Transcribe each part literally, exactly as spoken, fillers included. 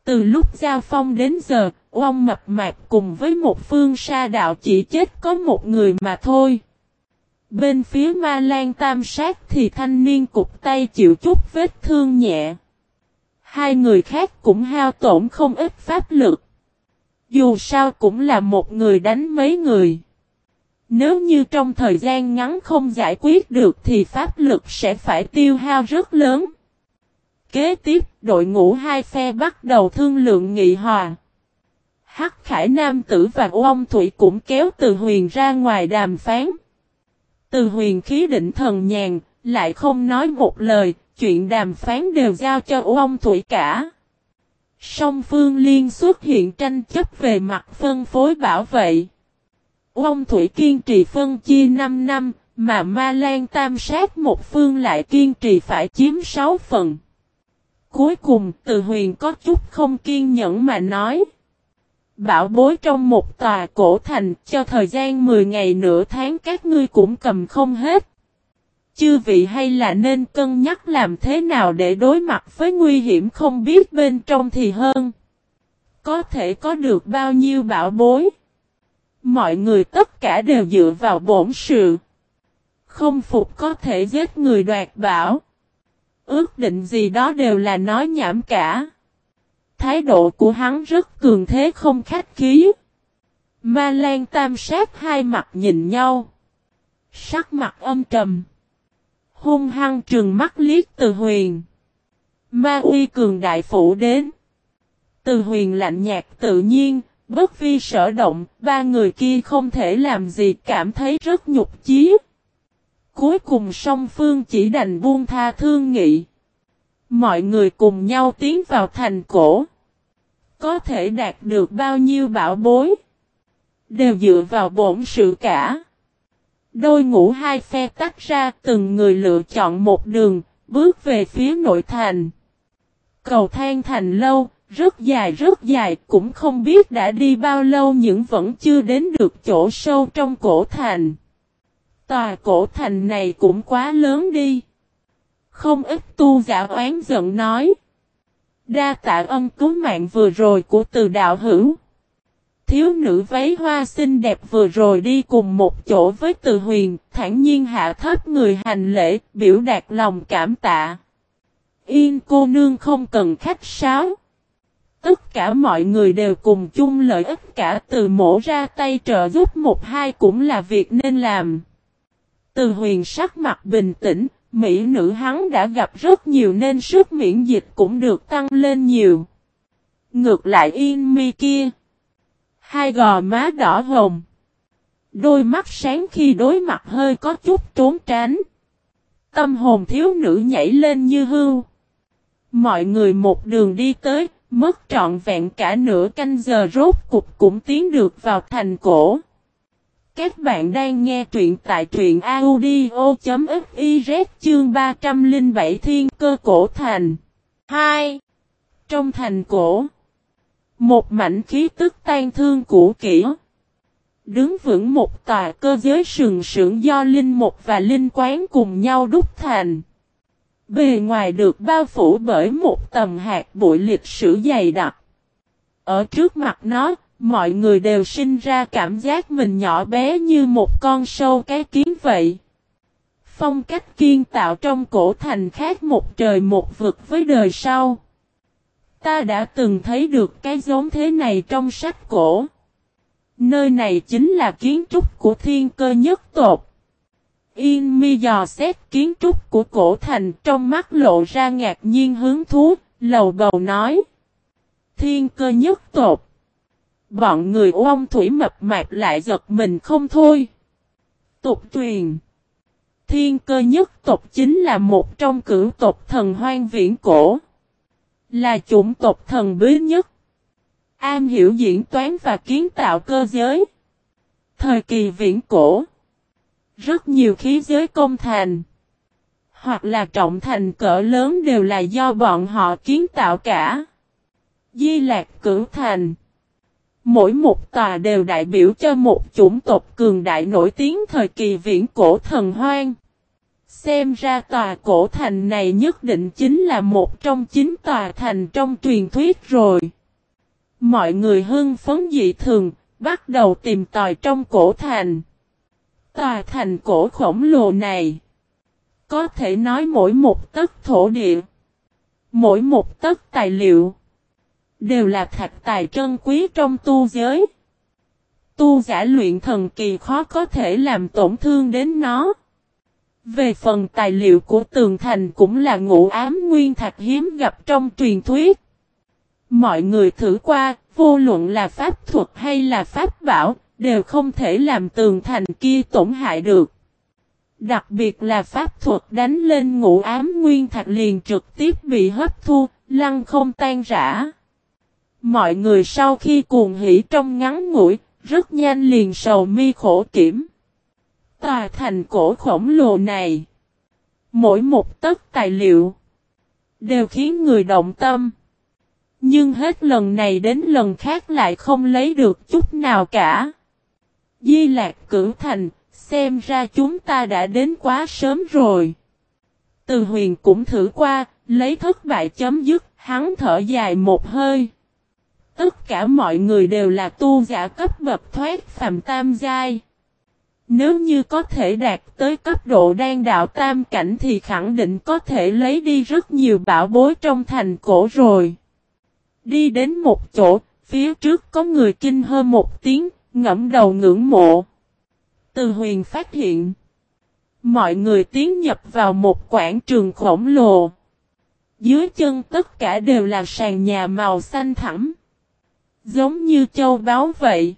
Từ lúc giao phong đến giờ, Ông Mập Mạp cùng với một phương sa đạo chỉ chết có một người mà thôi. Bên phía Ma Lan Tam Sát thì thanh niên cụt tay chịu chút vết thương nhẹ. Hai người khác cũng hao tổn không ít pháp lực. Dù sao cũng là một người đánh mấy người. Nếu như trong thời gian ngắn không giải quyết được thì pháp lực sẽ phải tiêu hao rất lớn. Kế tiếp, đội ngũ hai phe bắt đầu thương lượng nghị hòa. Hắc Khải Nam Tử và Ông Thủy cũng kéo Từ Huyền ra ngoài đàm phán. Từ Huyền khí định thần nhàn, lại không nói một lời, chuyện đàm phán đều giao cho Ông Thủy cả. Song phương liên xuất hiện tranh chấp về mặt phân phối bảo vệ. Ông Thủy kiên trì phân chia năm năm, mà Ma Lan Tam Sát một phương lại kiên trì phải chiếm sáu phần. Cuối cùng Từ Huyền có chút không kiên nhẫn mà nói. Bảo bối trong một tòa cổ thành cho thời gian mười ngày nửa tháng các ngươi cũng cầm không hết. Chư vị hay là nên cân nhắc làm thế nào để đối mặt với nguy hiểm không biết bên trong thì hơn. Có thể có được bao nhiêu bảo bối. Mọi người tất cả đều dựa vào bổn sự. Không phục có thể giết người đoạt bảo. Ước định gì đó đều là nói nhảm cả. Thái độ của hắn rất cường thế không khách khí. Ma Lan Tam Sát hai mặt nhìn nhau. Sắc mặt âm trầm. Hung hăng trừng mắt liếc Từ Huyền. Ma uy cường đại phủ đến. Từ Huyền lạnh nhạt tự nhiên, bất vi sở động, ba người kia không thể làm gì cảm thấy rất nhục chí. Cuối cùng song phương chỉ đành buông tha thương nghị. Mọi người cùng nhau tiến vào thành cổ. Có thể đạt được bao nhiêu bảo bối. Đều dựa vào bổn sự cả. Đôi ngũ hai phe tách ra từng người lựa chọn một đường, bước về phía nội thành. Cầu thang thành lâu, rất dài rất dài, cũng không biết đã đi bao lâu nhưng vẫn chưa đến được chỗ sâu trong cổ thành. Tòa cổ thành này cũng quá lớn đi. Không ít tu giả oán giận nói. Đa tạ ân cứu mạng vừa rồi của Từ đạo hữu. Thiếu nữ váy hoa xinh đẹp vừa rồi đi cùng một chỗ với Từ Huyền, thản nhiên hạ thấp người hành lễ, biểu đạt lòng cảm tạ. Yên cô nương không cần khách sáo. Tất cả mọi người đều cùng chung lợi ích cả, Từ mổ ra tay trợ giúp một hai cũng là việc nên làm. Từ Huyền sắc mặt bình tĩnh, mỹ nữ hắn đã gặp rất nhiều nên sức miễn dịch cũng được tăng lên nhiều. Ngược lại Yên Mi kia. Hai gò má đỏ hồng. Đôi mắt sáng khi đối mặt hơi có chút trốn tránh. Tâm hồn thiếu nữ nhảy lên như hưu. Mọi người một đường đi tới, mất trọn vẹn cả nửa canh giờ rốt cục cũng tiến được vào thành cổ. Các bạn đang nghe truyện tại truyện audio.fiz chương ba trăm lẻ bảy Thiên Cơ Cổ Thành. hai. Trong thành cổ, một mảnh khí tức tan thương cũ kỹ. Đứng vững một tòa cơ giới sừng sững do linh mục và linh quán cùng nhau đúc thành. Bề ngoài được bao phủ bởi một tầng hạt bụi lịch sử dày đặc. Ở trước mặt nó, mọi người đều sinh ra cảm giác mình nhỏ bé như một con sâu cái kiến vậy. Phong cách kiên tạo trong cổ thành khác một trời một vực với đời sau. Ta đã từng thấy được cái giống thế này trong sách cổ. Nơi này chính là kiến trúc của Thiên Cơ nhất tộc. Yên Mi dò xét kiến trúc của cổ thành, trong mắt lộ ra ngạc nhiên hứng thú, lầu bầu nói. Thiên Cơ nhất tộc. Bọn người Ông Thủy mập mạp lại giật mình không thôi. Tục truyền. Thiên Cơ nhất tộc chính là một trong cửu tộc thần hoang viễn cổ. Là chủng tộc thần bí nhất. Am hiểu diễn toán và kiến tạo cơ giới. Thời kỳ viễn cổ. Rất nhiều khí giới công thành. Hoặc là trọng thành cỡ lớn đều là do bọn họ kiến tạo cả. Di Lạc Cửu Thành. Mỗi một tòa đều đại biểu cho một chủng tộc cường đại nổi tiếng thời kỳ viễn cổ thần hoang. Xem ra tòa cổ thành này nhất định chính là một trong chín tòa thành trong truyền thuyết rồi. Mọi người hưng phấn dị thường, bắt đầu tìm tòi trong cổ thành. Tòa thành cổ khổng lồ này, có thể nói mỗi một tấc thổ địa, mỗi một tấc tài liệu, đều là thạch tài trân quý trong tu giới. Tu giả luyện thần kỳ khó có thể làm tổn thương đến nó. Về phần tài liệu của tường thành cũng là ngũ ám nguyên thạch hiếm gặp trong truyền thuyết. Mọi người thử qua, vô luận là pháp thuật hay là pháp bảo, đều không thể làm tường thành kia tổn hại được. Đặc biệt là pháp thuật đánh lên ngũ ám nguyên thạch liền trực tiếp bị hấp thu, lăn không tan rã. Mọi người sau khi cuồng hỉ trong ngắn ngủi, rất nhanh liền sầu mi khổ kiểm. Tòa thành cổ khổng lồ này, mỗi một tấc tài liệu, đều khiến người động tâm. Nhưng hết lần này đến lần khác lại không lấy được chút nào cả. Di Lạc Cửu Thành, xem ra chúng ta đã đến quá sớm rồi. Từ Huyền cũng thử qua, lấy thất bại chấm dứt, hắn thở dài một hơi. Tất cả mọi người đều là tu giả cấp bậc thoát phàm tam giai. Nếu như có thể đạt tới cấp độ đan đạo tam cảnh thì khẳng định có thể lấy đi rất nhiều bảo bối trong thành cổ rồi. Đi đến một chỗ, phía trước có người kinh hô một tiếng, ngẫm đầu ngưỡng mộ. Từ Huyền phát hiện, mọi người tiến nhập vào một quảng trường khổng lồ. Dưới chân tất cả đều là sàn nhà màu xanh thẳm, giống như châu báu vậy.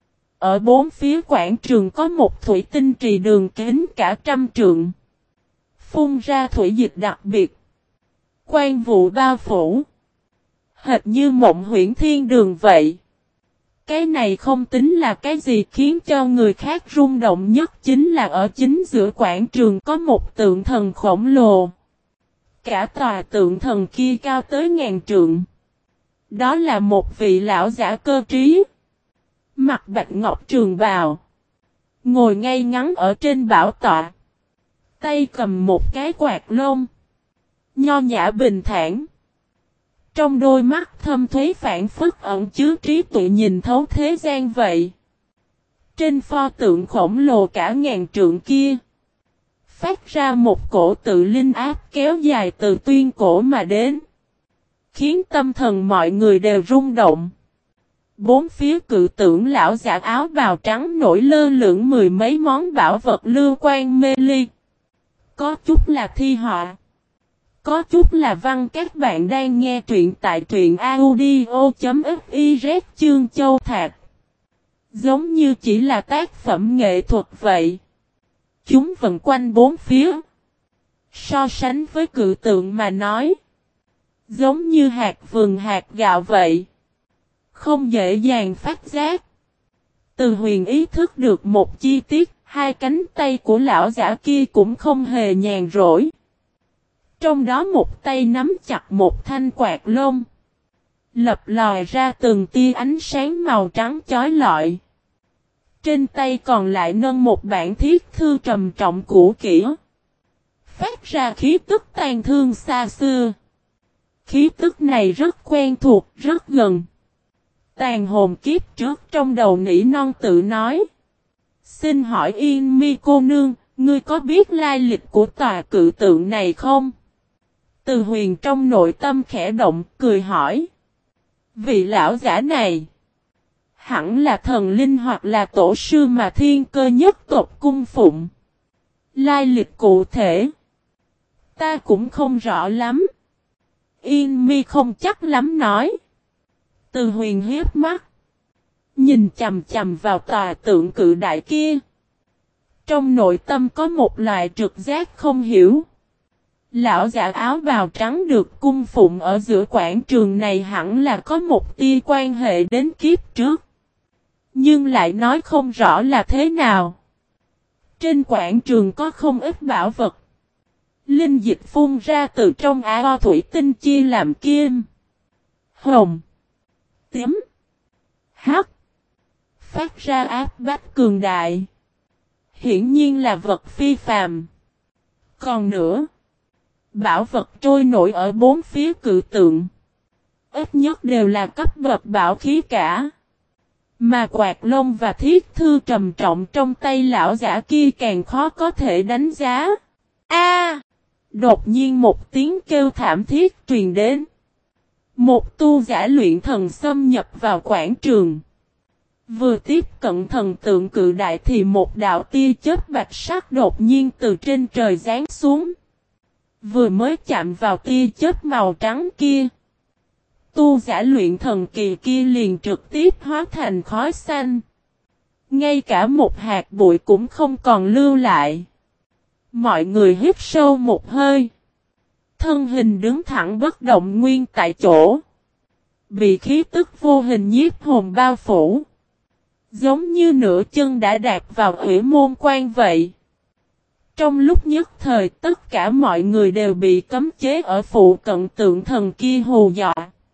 Ở bốn phía quảng trường có một thủy tinh trì đường kính cả trăm trượng, phun ra thủy dịch đặc biệt. Quan vụ bao phủ, hệt như mộng huyễn thiên đường vậy. Cái này không tính là cái gì khiến cho người khác rung động nhất chính là ở chính giữa quảng trường có một tượng thần khổng lồ. Cả tòa tượng thần kia cao tới ngàn trượng. Đó là một vị lão giả cơ trí, mặc bạch ngọc trường bào, ngồi ngay ngắn ở trên bảo tọa, tay cầm một cái quạt lông, nho nhã bình thản. Trong đôi mắt thâm thúy phảng phất ẩn chứa trí tuệ nhìn thấu thế gian vậy. Trên pho tượng khổng lồ cả ngàn trượng kia, phát ra một cổ tự linh áp kéo dài từ tuyên cổ mà đến, khiến tâm thần mọi người đều rung động. Bốn phía cự tượng lão giả áo bào trắng nổi lơ lửng mười mấy món bảo vật lưu quan mê ly. Có chút là thi họa, có chút là văn. Các bạn đang nghe truyện tại truyện audio.fiz chương châu thạc. Giống như chỉ là tác phẩm nghệ thuật vậy. Chúng vần quanh bốn phía. So sánh với cự tượng mà nói, giống như hạt vườn hạt gạo vậy. Không dễ dàng phát giác. Từ Huyền ý thức được một chi tiết, hai cánh tay của lão giả kia cũng không hề nhàn rỗi. Trong đó một tay nắm chặt một thanh quạt lông, lập lòi ra từng tia ánh sáng màu trắng chói lọi. Trên tay còn lại nâng một bản thiết thư trầm trọng cũ kỹ, phát ra khí tức tàn thương xa xưa. Khí tức này rất quen thuộc, rất gần. Tàn hồn kiếp trước trong đầu nỉ non tự nói. Xin hỏi Yên Mi cô nương, ngươi có biết lai lịch của tòa cự tượng này không? Từ Huyền trong nội tâm khẽ động, cười hỏi. Vị lão giả này, hẳn là thần linh hoặc là tổ sư mà thiên cơ nhất tộc cung phụng. Lai lịch cụ thể, ta cũng không rõ lắm. Yên Mi không chắc lắm nói. Từ Huyền hiếp mắt, nhìn chầm chầm vào tòa tượng cự đại kia. Trong nội tâm có một loại trực giác không hiểu. Lão giả áo bào trắng được cung phụng ở giữa quảng trường này hẳn là có một tia quan hệ đến kiếp trước. Nhưng lại nói không rõ là thế nào. Trên quảng trường có không ít bảo vật. Linh dịch phun ra từ trong ao thủy tinh chia làm kim, hồng, tím, hắc, phát ra áp bách cường đại. Hiển nhiên là vật phi phàm. Còn nữa, bảo vật trôi nổi ở bốn phía cự tượng. ít nhất đều là cấp bậc bảo khí cả. Mà quạt lông và thiết thư trầm trọng trong tay lão giả kia càng khó có thể đánh giá. A! Đột nhiên một tiếng kêu thảm thiết truyền đến. Một tu giả luyện thần xâm nhập vào quảng trường. Vừa tiếp cận thần tượng cự đại thì một đạo tia chớp bạch sắc đột nhiên từ trên trời giáng xuống. Vừa mới chạm vào tia chớp màu trắng kia, tu giả luyện thần kỳ kia liền trực tiếp hóa thành khói xanh. Ngay cả một hạt bụi cũng không còn lưu lại. Mọi người hít sâu một hơi. Thân hình đứng thẳng bất động nguyên tại chỗ. Bị khí tức vô hình nhiếp hồn bao phủ. Giống như nửa chân đã đạp vào hủy môn quan vậy. Trong lúc nhất thời tất cả mọi người đều bị cấm chế ở phụ cận tượng thần kia hù dọa.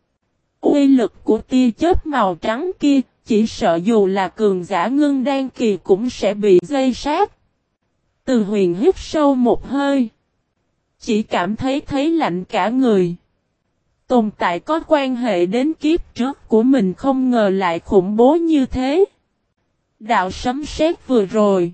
Uy lực của tia chớp màu trắng kia, chỉ sợ dù là cường giả ngưng đan kỳ cũng sẽ bị dây sát. Từ Huyền hít sâu một hơi. Chỉ cảm thấy thấy lạnh cả người. Tồn tại có quan hệ đến kiếp trước của mình không ngờ lại khủng bố như thế. Đạo sấm sét vừa rồi.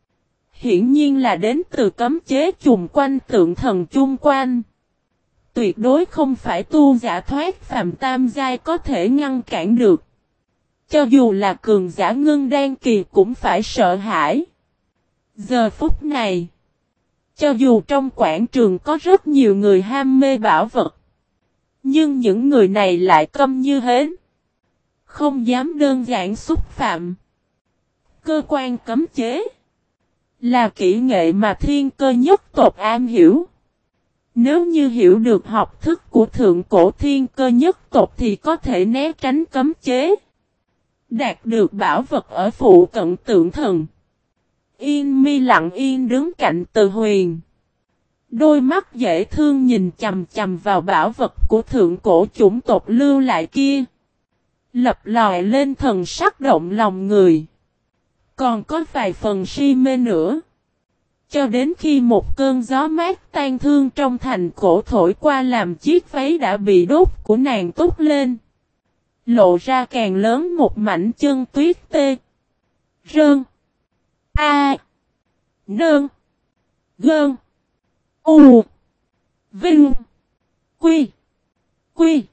Hiển nhiên là đến từ cấm chế trùng quanh tượng thần chung quanh. Tuyệt đối không phải tu giả thoát phàm tam giai có thể ngăn cản được. Cho dù là cường giả ngưng đan kỳ cũng phải sợ hãi. Giờ phút này, cho dù trong quảng trường có rất nhiều người ham mê bảo vật, nhưng những người này lại câm như hến. Không dám đơn giản xúc phạm. Cơ quan cấm chế là kỹ nghệ mà thiên cơ nhất tộc am hiểu. Nếu như hiểu được học thức của thượng cổ thiên cơ nhất tộc thì có thể né tránh cấm chế. Đạt được bảo vật ở phụ cận tượng thần. Yên mi lặng yên đứng cạnh Từ Huyền. Đôi mắt dễ thương nhìn chầm chầm vào bảo vật của thượng cổ chủng tộc lưu lại kia. Lập lòi lên thần sắc động lòng người. Còn có vài phần si mê nữa. Cho đến khi một cơn gió mát tan thương trong thành cổ thổi qua làm chiếc váy đã bị đốt của nàng tút lên. Lộ ra càng lớn một mảnh chân tuyết tê. Rơn. A. Nơn. Gơn. U. Vinh. Quy. Quy.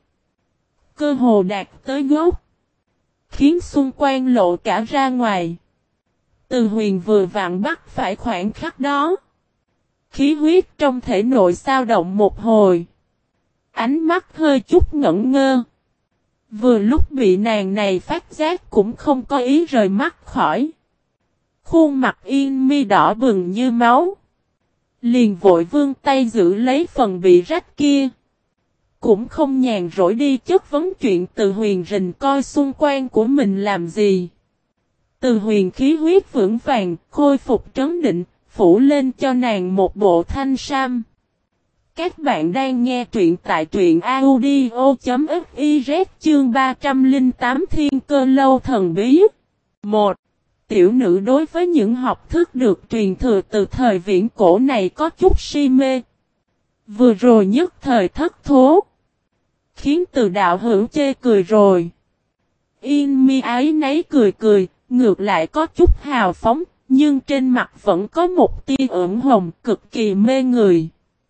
Cơ hồ đạt tới gốc. Khiến xung quanh lộ cả ra ngoài. Từ Huyền vừa vặn bắt phải khoảng khắc đó. Khí huyết trong thể nội xao động một hồi. Ánh mắt hơi chút ngẩn ngơ. Vừa lúc bị nàng này phát giác cũng không có ý rời mắt khỏi. Khuôn mặt Yên mi đỏ bừng như máu. Liền vội vươn tay giữ lấy phần bị rách kia. Cũng không nhàn rỗi đi chất vấn chuyện Từ Huyền rình coi xung quanh của mình làm gì. Từ Huyền khí huyết vững vàng, khôi phục trấn định, phủ lên cho nàng một bộ thanh sam. Các bạn đang nghe truyện tại truyện audio chấm fiz chương ba trăm lẻ tám Thiên Cơ Lâu Thần Bí. một. Tiểu nữ đối với những học thức được truyền thừa từ thời viễn cổ này có chút si mê. Vừa rồi nhất thời thất thố. Khiến Từ đạo hữu chê cười rồi. Yên mi ái nấy cười cười, ngược lại có chút hào phóng, nhưng trên mặt vẫn có một tia ửng hồng cực kỳ mê người.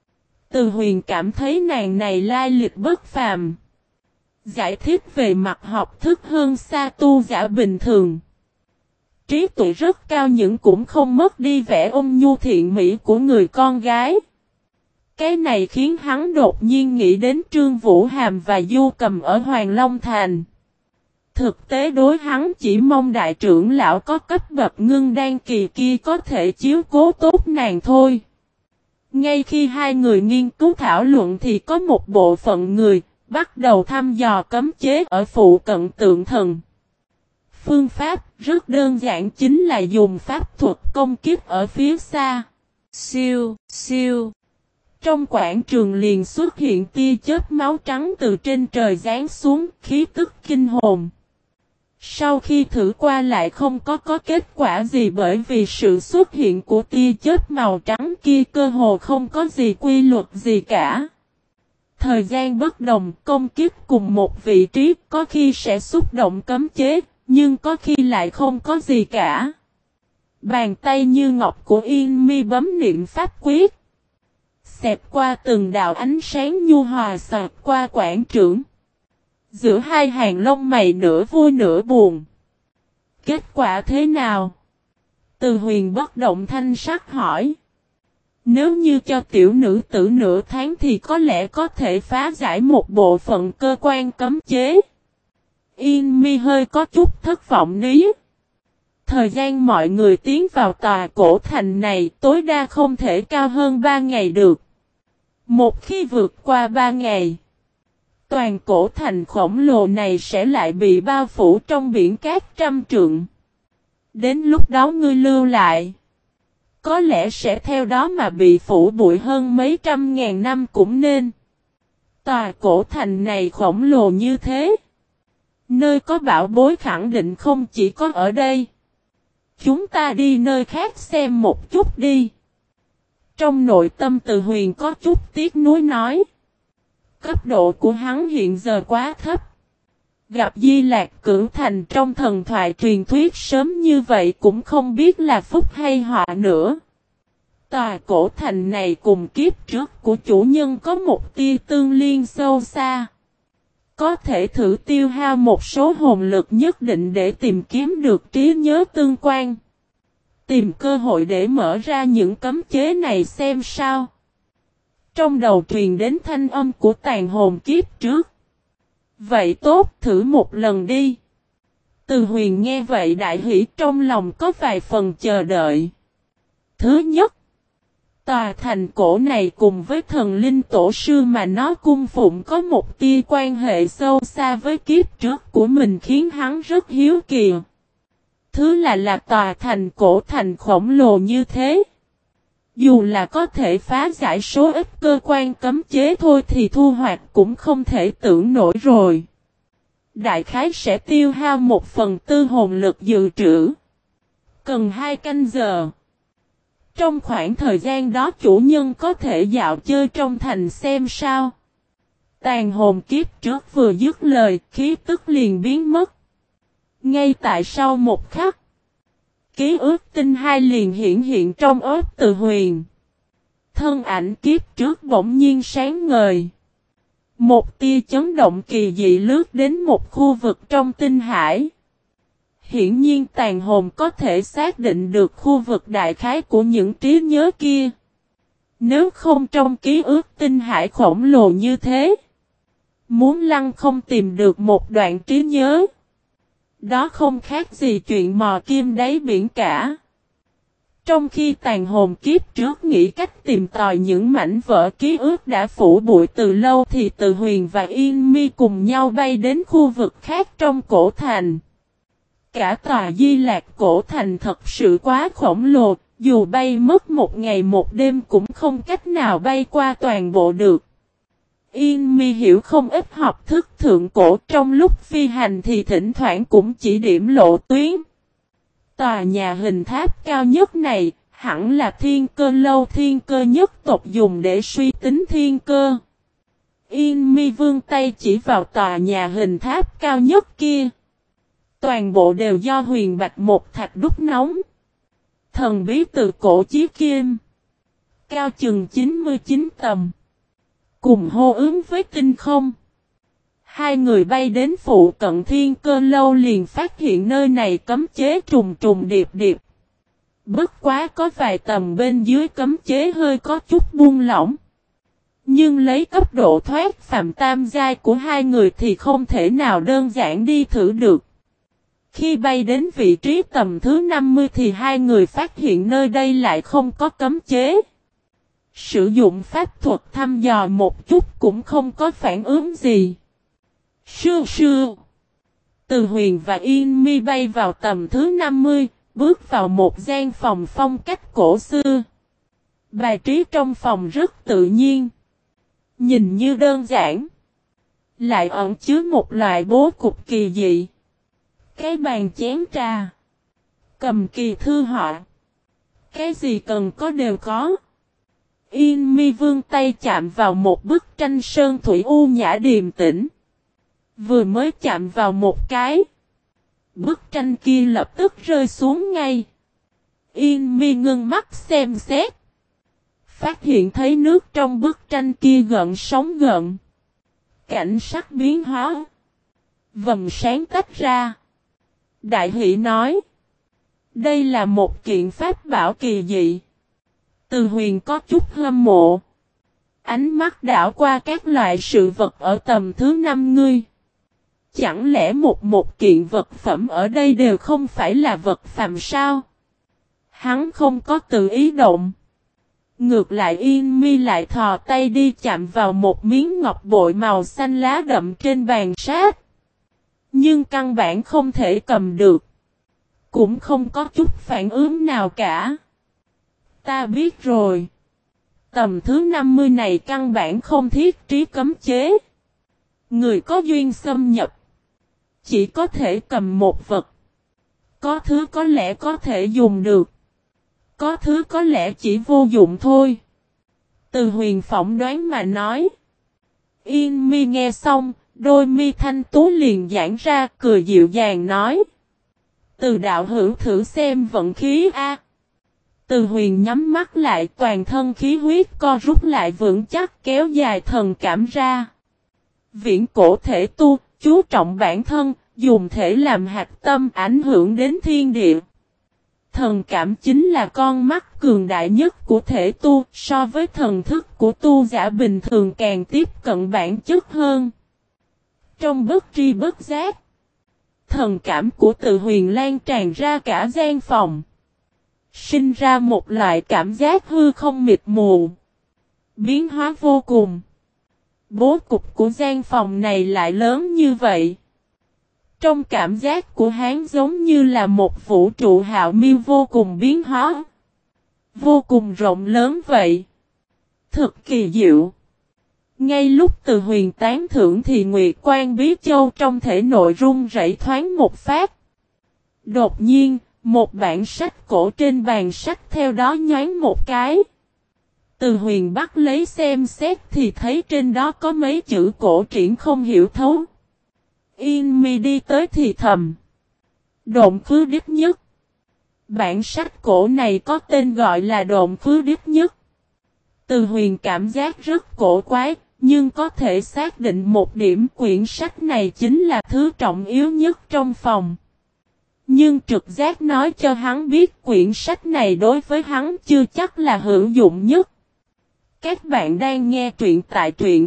Từ Huyền cảm thấy nàng này lai lịch bất phàm. Giải thích về mặt học thức hơn xa tu giả bình thường. Trí tuệ rất cao nhưng cũng không mất đi vẻ ôn nhu thiện mỹ của người con gái. Cái này khiến hắn đột nhiên nghĩ đến Trương Vũ Hàm và Du Cầm ở Hoàng Long Thành. Thực tế đối hắn chỉ mong đại trưởng lão có cấp bậc ngưng đan kỳ kia có thể chiếu cố tốt nàng thôi. Ngay khi hai người nghiên cứu thảo luận thì có một bộ phận người bắt đầu thăm dò cấm chế ở phụ cận tượng thần. Phương pháp rất đơn giản chính là dùng pháp thuật công kích ở phía xa. Siêu, siêu. Trong quảng trường liền xuất hiện tia chớp máu trắng từ trên trời giáng xuống, khí tức kinh hồn. Sau khi thử qua lại không có có kết quả gì bởi vì sự xuất hiện của tia chớp màu trắng kia cơ hồ không có gì quy luật gì cả. Thời gian bất đồng, công kiếp cùng một vị trí, có khi sẽ xúc động cấm chế, nhưng có khi lại không có gì cả. Bàn tay như ngọc của Yên Mi bấm niệm pháp quyết. Xẹp qua từng đạo ánh sáng nhu hòa xẹt qua quảng trưởng. Giữa hai hàng lông mày nửa vui nửa buồn. Kết quả thế nào? Từ Huyền bất động thanh sắc hỏi. Nếu như cho tiểu nữ tử nửa tháng thì có lẽ có thể phá giải một bộ phận cơ quan cấm chế. Yên Mi hơi có chút thất vọng ní. Thời gian mọi người tiến vào tòa cổ thành này tối đa không thể cao hơn ba ngày được. Một khi vượt qua ba ngày, toàn cổ thành khổng lồ này sẽ lại bị bao phủ trong biển cát trăm trượng. Đến lúc đó ngươi lưu lại, có lẽ sẽ theo đó mà bị phủ bụi hơn mấy trăm ngàn năm cũng nên. Tòa cổ thành này khổng lồ như thế, nơi có bảo bối khẳng định không chỉ có ở đây. Chúng ta đi nơi khác xem một chút đi. Trong nội tâm Từ Huyền có chút tiếc nuối nói. Cấp độ của hắn hiện giờ quá thấp. Gặp Di Lạc Cửu Thành trong thần thoại truyền thuyết sớm như vậy cũng không biết là phúc hay họa nữa. Tòa cổ thành này cùng kiếp trước của chủ nhân có một tia tương liên sâu xa. Có thể thử tiêu hao một số hồn lực nhất định để tìm kiếm được trí nhớ tương quan. Tìm cơ hội để mở ra những cấm chế này xem sao. Trong đầu truyền đến thanh âm của tàn hồn kiếp trước. Vậy tốt, thử một lần đi. Từ Huyền nghe vậy đại hỉ, trong lòng có vài phần chờ đợi. Thứ nhất, tòa thành cổ này cùng với thần linh tổ sư mà nó cung phụng có một tia quan hệ sâu xa với kiếp trước của mình khiến hắn rất hiếu kỳ. Thứ là là tòa thành cổ thành khổng lồ như thế. Dù là có thể phá giải số ít cơ quan cấm chế thôi thì thu hoạch cũng không thể tưởng nổi rồi. Đại khái sẽ tiêu hao một phần tư hồn lực dự trữ. Cần hai canh giờ. Trong khoảng thời gian đó chủ nhân có thể dạo chơi trong thành xem sao. Tàn hồn kiếp trước vừa dứt lời, khí tức liền biến mất. Ngay tại sau một khắc, ký ức tinh hai liền hiển hiện trong óc Từ Huyền. Thân ảnh kiếp trước bỗng nhiên sáng ngời. Một tia chấn động kỳ dị lướt đến một khu vực trong tinh hải. Hiển nhiên tàn hồn có thể xác định được khu vực đại khái của những trí nhớ kia. Nếu không trong ký ức tinh hải khổng lồ như thế, muốn lăng không tìm được một đoạn trí nhớ, đó không khác gì chuyện mò kim đáy biển cả. Trong khi tàn hồn kiếp trước nghĩ cách tìm tòi những mảnh vỡ ký ức đã phủ bụi từ lâu thì Từ Huyền và Yên Mi cùng nhau bay đến khu vực khác trong cổ thành. Cả tòa Di Lạc cổ thành thật sự quá khổng lồ, dù bay mất một ngày một đêm cũng không cách nào bay qua toàn bộ được. Yên Mi hiểu không ít học thức thượng cổ, trong lúc phi hành thì thỉnh thoảng cũng chỉ điểm lộ tuyến. Tòa nhà hình tháp cao nhất này, hẳn là thiên cơ lâu thiên cơ nhất tộc dùng để suy tính thiên cơ. Yên Mi vươn tay chỉ vào tòa nhà hình tháp cao nhất kia. Toàn bộ đều do huyền bạch một thạch đúc nóng. Thần bí từ cổ chí kim. Cao chừng chín mươi chín tầng. Cùng hô ứng với tinh không. Hai người bay đến phụ cận thiên cơ lâu liền phát hiện nơi này cấm chế trùng trùng điệp điệp. Bất quá có vài tầm bên dưới cấm chế hơi có chút buông lỏng. Nhưng lấy cấp độ thoát phàm tam giai của hai người thì không thể nào đơn giản đi thử được. Khi bay đến vị trí tầm thứ năm mươi thì hai người phát hiện nơi đây lại không có cấm chế. Sử dụng pháp thuật thăm dò một chút cũng không có phản ứng gì. Sư sư. Từ Huyền và Yên Mi bay vào tầm thứ năm mươi, bước vào một gian phòng phong cách cổ xưa. Bài trí trong phòng rất tự nhiên. Nhìn như đơn giản. Lại ẩn chứa một loại bố cục kỳ dị. Cái bàn chén trà. Cầm kỳ thư họa. Cái gì cần có đều có. Yên Mi vươn tay chạm vào một bức tranh sơn thủy u nhã điềm tĩnh. Vừa mới chạm vào một cái, bức tranh kia lập tức rơi xuống ngay. Yên Mi ngưng mắt xem xét, phát hiện thấy nước trong bức tranh kia gợn sóng gợn, cảnh sắc biến hóa, vầng sáng tách ra. Đại hỷ nói, đây là một kiện pháp bảo kỳ dị. Từ Huyền có chút hâm mộ, ánh mắt đảo qua các loại sự vật ở tầm thứ năm ngươi. Chẳng lẽ một một kiện vật phẩm ở đây đều không phải là vật phàm sao? Hắn không có tự ý động. Ngược lại Yên Mi lại thò tay đi chạm vào một miếng ngọc bội màu xanh lá đậm trên bàn sát. Nhưng căn bản không thể cầm được. Cũng không có chút phản ứng nào cả. Ta biết rồi. Tầm thứ năm mươi này căn bản không thiết trí cấm chế. Người có duyên xâm nhập chỉ có thể cầm một vật. Có thứ có lẽ có thể dùng được. Có thứ có lẽ chỉ vô dụng thôi. Từ Huyền phỏng đoán mà nói. Yên Mi nghe xong, đôi mi thanh tú liền giãn ra, cười dịu dàng nói. Từ đạo hữu thử xem vận khí a. Từ Huyền nhắm mắt lại, toàn thân khí huyết co rút lại vững chắc, kéo dài thần cảm ra. Viễn cổ thể tu, chú trọng bản thân, dùng thể làm hạt tâm ảnh hưởng đến thiên địa. Thần cảm chính là con mắt cường đại nhất của thể tu, so với thần thức của tu giả bình thường càng tiếp cận bản chất hơn. Trong bất tri bất giác, thần cảm của Từ Huyền lan tràn ra cả gian phòng. Sinh ra một loại cảm giác hư không mịt mù, biến hóa vô cùng. Bố cục của gian phòng này lại lớn như vậy. Trong cảm giác của hắn giống như là một vũ trụ hạo miêu vô cùng biến hóa. Vô cùng rộng lớn vậy. Thực kỳ diệu. Ngay lúc Từ Huyền tán thưởng thì Nguyệt Quan Bí Châu trong thể nội rung rẩy thoáng một phát. Đột nhiên, một bản sách cổ trên bàn sách theo đó nhoáng một cái. Từ Huyền bắt lấy xem xét thì thấy trên đó có mấy chữ cổ triển không hiểu thấu. Yên Mi đi tới thì thầm. Độn khứ đích nhất. Bản sách cổ này có tên gọi là Độn khứ đích nhất. Từ Huyền cảm giác rất cổ quái, nhưng có thể xác định một điểm, quyển sách này chính là thứ trọng yếu nhất trong phòng. Nhưng trực giác nói cho hắn biết quyển sách này đối với hắn chưa chắc là hữu dụng nhất. Các bạn đang nghe truyện tại truyện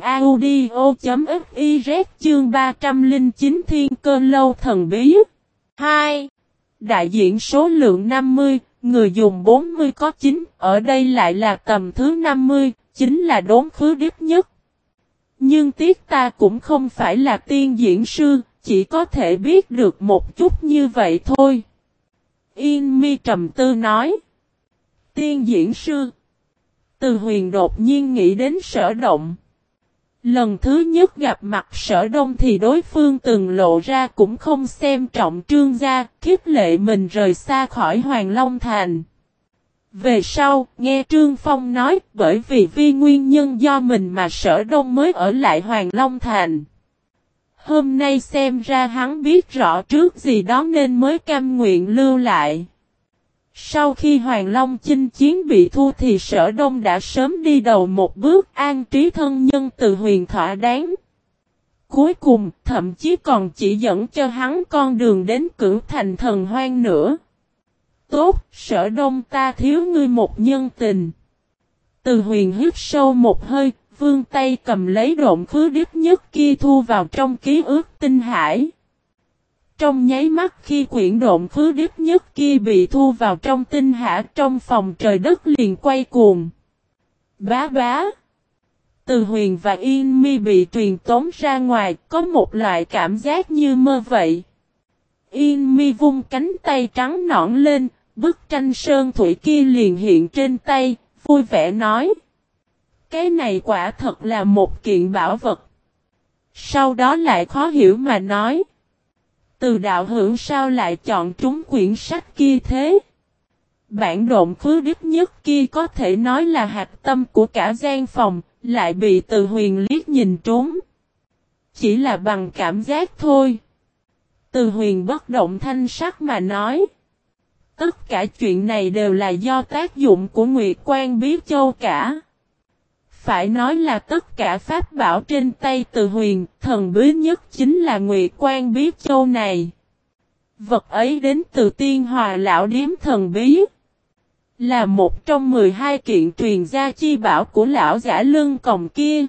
audio.fiz chương ba trăm lẻ chín Thiên Cơ Lâu Thần Bí. hai. Đại diện số lượng năm mươi, người dùng bốn mươi có chín, ở đây lại là tầm thứ năm mươi, chính là đốn khứ đích nhất. Nhưng tiếc ta cũng không phải là tiên diễn sư, chỉ có thể biết được một chút như vậy thôi. Yên Mi trầm tư nói. Tiên diễn sư. Từ Huyền đột nhiên nghĩ đến Sở Động. Lần thứ nhất gặp mặt Sở Đông thì đối phương từng lộ ra cũng không xem trọng Trương gia, khiếp lệ mình rời xa khỏi Hoàng Long Thành. Về sau, nghe Trương Phong nói, bởi vì vì nguyên nhân do mình mà Sở Đông mới ở lại Hoàng Long Thành. Hôm nay xem ra hắn biết rõ trước gì đó nên mới cam nguyện lưu lại. Sau khi Hoàng Long chinh chiến bị thua thì Sở Đông đã sớm đi đầu một bước an trí thân nhân Từ Huyền thỏa đáng. Cuối cùng, thậm chí còn chỉ dẫn cho hắn con đường đến Cửu Thành Thần Hoang nữa. Tốt, Sở Đông ta thiếu ngươi một nhân tình. Từ Huyền hít sâu một hơi, vươn tay cầm lấy độn khứ đích nhất kia thu vào trong ký ức tinh hải. Trong nháy mắt khi quyển độn khứ đích nhất kia bị thu vào trong tinh hải, trong phòng trời đất liền quay cuồng. Bá bá. Từ Huyền và Yên Mi bị truyền tống ra ngoài, có một loại cảm giác như mơ vậy. Yên Mi vung cánh tay trắng nõn lên, bức tranh sơn thủy kia liền hiện trên tay, vui vẻ nói. Cái này quả thật là một kiện bảo vật. Sau đó lại khó hiểu mà nói. Từ đạo hữu sao lại chọn trúng quyển sách kia thế? Bản độn khứ đích nhất kia có thể nói là hạch tâm của cả gian phòng, lại bị Từ Huyền liếc nhìn trúng. Chỉ là bằng cảm giác thôi. Từ Huyền bất động thanh sắc mà nói. Tất cả chuyện này đều là do tác dụng của Nguyệt Quan Bí Châu cả. Phải nói là tất cả pháp bảo trên tay Từ Huyền, thần bí nhất chính là Nguyệt Quan Bí Châu này. Vật ấy đến từ Tiên Hòa Lão Điếm thần bí. Là một trong mười hai kiện truyền gia chi bảo của lão giả lưng còng kia.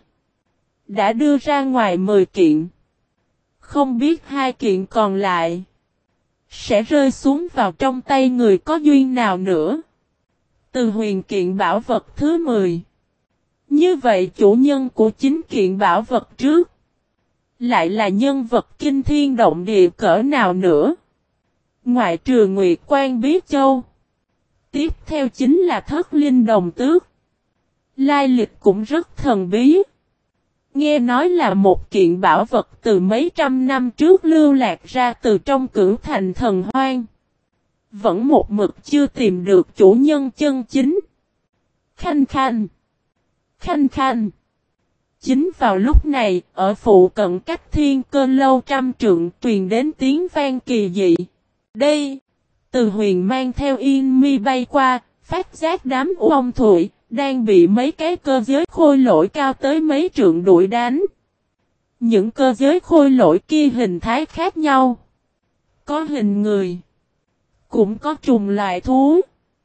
Đã đưa ra ngoài mười kiện. Không biết hai kiện còn lại sẽ rơi xuống vào trong tay người có duyên nào nữa. Từ Huyền kiện bảo vật thứ mười. Như vậy chủ nhân của chính kiện bảo vật trước lại là nhân vật kinh thiên động địa cỡ nào nữa. Ngoại trừ Nguyệt Quan Bí Châu, tiếp theo chính là Thất Linh Đồng Tước. Lai lịch cũng rất thần bí. Nghe nói là một kiện bảo vật từ mấy trăm năm trước lưu lạc ra từ trong Cửu Thành Thần Hoang. Vẫn một mực chưa tìm được chủ nhân chân chính. Khanh khanh. Khanh khanh. Chính vào lúc này, ở phụ cận cách Thiên Cơ Lâu trăm trượng truyền đến tiếng vang kỳ dị. Đây, Từ Huyền mang theo Yên Mi bay qua, phát giác đám Uông Thụy đang bị mấy cái cơ giới khôi lỗi cao tới mấy trượng đuổi đánh. Những cơ giới khôi lỗi kia hình thái khác nhau. Có hình người, cũng có trùng loại thú.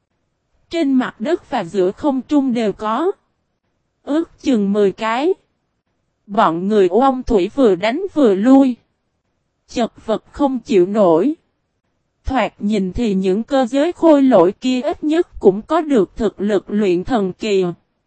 Trên mặt đất và giữa không trung đều có. Ước chừng mười cái. Bọn người Uông Thủy vừa đánh vừa lui. Chật vật không chịu nổi. Thoạt nhìn thì những cơ giới khôi lỗi kia ít nhất cũng có được thực lực luyện thần kỳ.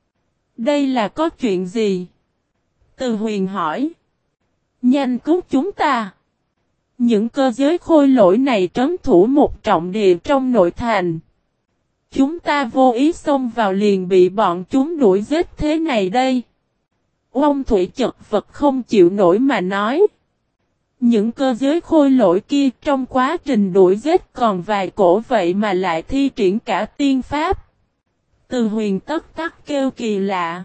Đây là có chuyện gì? Từ Huyền hỏi. Nhanh cứu chúng ta. Những cơ giới khôi lỗi này trấn thủ một trọng địa trong nội thành. Chúng ta vô ý xông vào liền bị bọn chúng đuổi giết thế này đây. Ông Thủy chật vật không chịu nổi mà nói. Những cơ giới khôi lỗi kia trong quá trình đuổi giết còn vài cổ vậy mà lại thi triển cả tiên pháp. Từ Huyền tất tắc kêu kỳ lạ.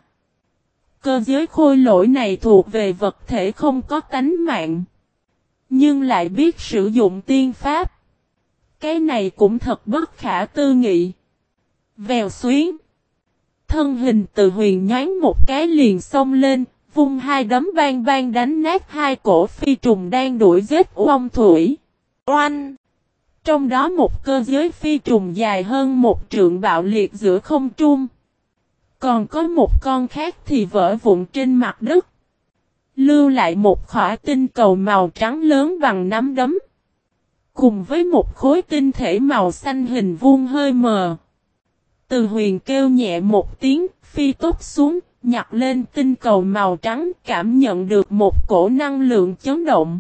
Cơ giới khôi lỗi này thuộc về vật thể không có tánh mạng. Nhưng lại biết sử dụng tiên pháp. Cái này cũng thật bất khả tư nghị. Vèo xuyến. Thân hình Từ Huyền nhoáng một cái liền xông lên. Vung hai đấm bang bang đánh nát hai cổ phi trùng đang đuổi giết Uông Thủy. Oanh! Trong đó một cơ giới phi trùng dài hơn một trượng bạo liệt giữa không trung. Còn có một con khác thì vỡ vụn trên mặt đất. Lưu lại một khỏa tinh cầu màu trắng lớn bằng nắm đấm. Cùng với một khối tinh thể màu xanh hình vuông hơi mờ. Từ Huyền kêu nhẹ một tiếng, phi tốc xuống. Nhặt lên tinh cầu màu trắng cảm nhận được một cổ năng lượng chấn động.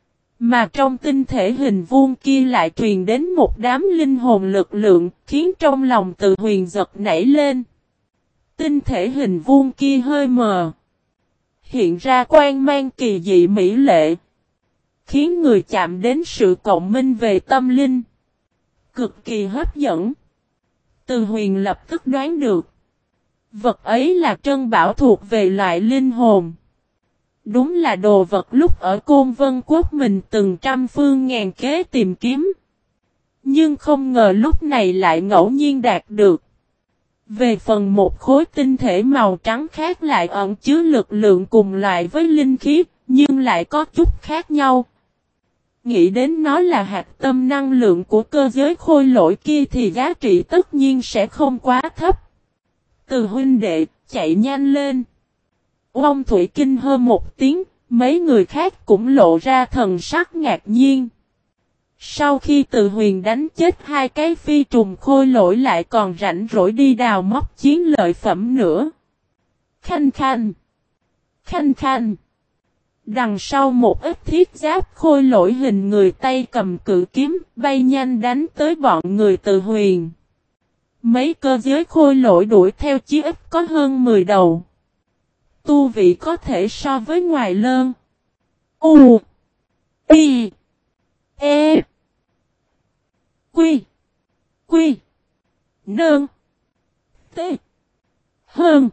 Mà trong tinh thể hình vuông kia lại truyền đến một đám linh hồn lực lượng khiến trong lòng Từ Huyền giật nảy lên. Tinh thể hình vuông kia hơi mờ. Hiện ra quang mang kỳ dị mỹ lệ. Khiến người chạm đến sự cộng minh về tâm linh. Cực kỳ hấp dẫn. Từ Huyền lập tức đoán được. Vật ấy là trân bảo thuộc về loại linh hồn. Đúng là đồ vật lúc ở Côn Vân Quốc mình từng trăm phương ngàn kế tìm kiếm. Nhưng không ngờ lúc này lại ngẫu nhiên đạt được. Về phần một khối tinh thể màu trắng khác lại ẩn chứa lực lượng cùng loại với linh khí, nhưng lại có chút khác nhau. Nghĩ đến nó là hạt tâm năng lượng của cơ giới khôi lỗi kia thì giá trị tất nhiên sẽ không quá thấp. Từ huynh đệ, chạy nhanh lên. Ông Thủy kinh hơ một tiếng, mấy người khác cũng lộ ra thần sắc ngạc nhiên. Sau khi Từ Huyền đánh chết hai cái phi trùng khôi lỗi lại còn rảnh rỗi đi đào móc chiến lợi phẩm nữa. Khanh khanh. Khanh khanh. Đằng sau một ít thiết giáp khôi lỗi hình người tay cầm cự kiếm bay nhanh đánh tới bọn người Từ Huyền. Mấy cơ giới khôi lỗi đuổi theo chí ít có hơn mười đầu. Tu vị có thể so với ngoài lơn. U. I. E. Quy. Quy. Nương. T. Hơn.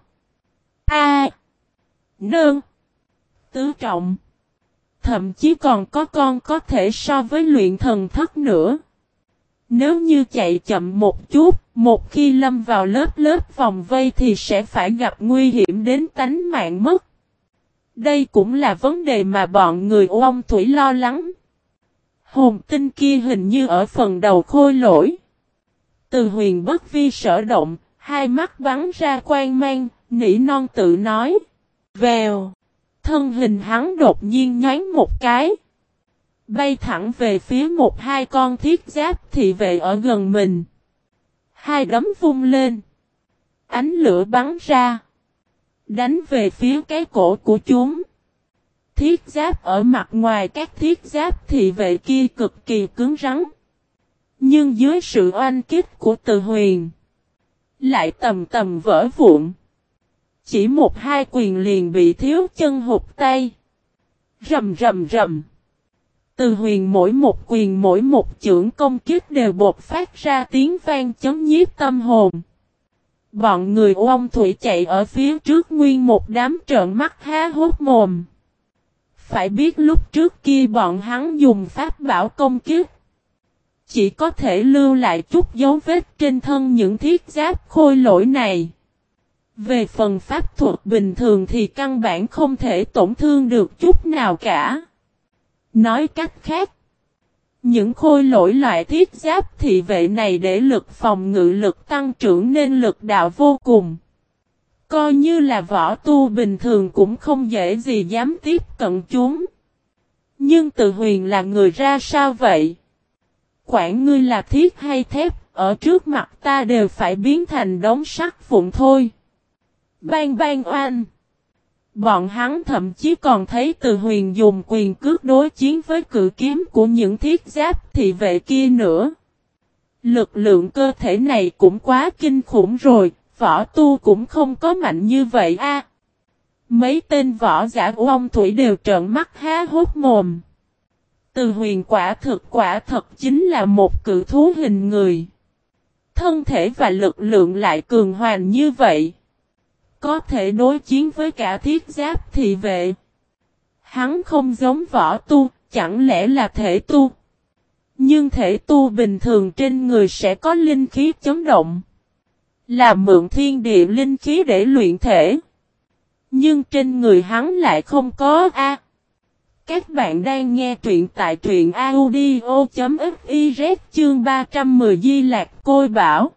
A. Nương. Tứ trọng. Thậm chí còn có con có thể so với luyện thần thất nữa. Nếu như chạy chậm một chút, một khi lâm vào lớp lớp vòng vây thì sẽ phải gặp nguy hiểm đến tánh mạng mất. Đây cũng là vấn đề mà bọn người Ông Thủy lo lắng. Hồn tinh kia hình như ở phần đầu khôi lỗi. Từ Huyền bất vi sở động, hai mắt bắn ra quang mang, nỉ non tự nói. Vèo. Thân hình hắn đột nhiên nhoáng một cái. Bay thẳng về phía một hai con thiết giáp thị vệ ở gần mình. Hai đấm vung lên. Ánh lửa bắn ra. Đánh về phía cái cổ của chúng. Thiết giáp ở mặt ngoài các thiết giáp thị vệ kia cực kỳ cứng rắn. Nhưng dưới sự oanh kích của Từ Huyền, lại tầm tầm vỡ vụn. Chỉ một hai quyền liền bị thiếu chân hụt tay. Rầm rầm rầm. Từ Huyền mỗi một quyền mỗi một chưởng công kích đều bộc phát ra tiếng vang chấn nhiếp tâm hồn. Bọn người Ông Thủy chạy ở phía trước nguyên một đám trợn mắt há hốt mồm. Phải biết lúc trước kia bọn hắn dùng pháp bảo công kích. Chỉ có thể lưu lại chút dấu vết trên thân những thiết giáp khôi lỗi này. Về phần pháp thuật bình thường thì căn bản không thể tổn thương được chút nào cả. Nói cách khác, những khôi lỗi loại thiết giáp thị vệ này để lực phòng ngự lực tăng trưởng nên lực đạo vô cùng. Coi như là võ tu bình thường cũng không dễ gì dám tiếp cận chúng. Nhưng Từ Huyền là người ra sao vậy? Quản ngươi là thiết hay thép, ở trước mặt ta đều phải biến thành đống sắt vụn thôi. Bang bang oanh. Bọn hắn thậm chí còn thấy Từ Huyền dùng quyền cước đối chiến với cự kiếm của những thiết giáp thị vệ kia nữa. Lực lượng cơ thể này cũng quá kinh khủng rồi, võ tu cũng không có mạnh như vậy a. À, mấy tên võ giả của Ông Thủy đều trợn mắt há hốt mồm. Từ Huyền quả thực quả thật chính là một cự thú hình người. Thân thể và lực lượng lại cường hoành như vậy. Có thể đối chiến với cả thiết giáp thị vệ. Hắn không giống võ tu, chẳng lẽ là thể tu. Nhưng thể tu bình thường trên người sẽ có linh khí chấn động. Là mượn thiên địa linh khí để luyện thể. Nhưng trên người hắn lại không có a. À, các bạn đang nghe truyện tại truyện audio.fiz chương ba trăm mười Di Lạc Côi Bảo.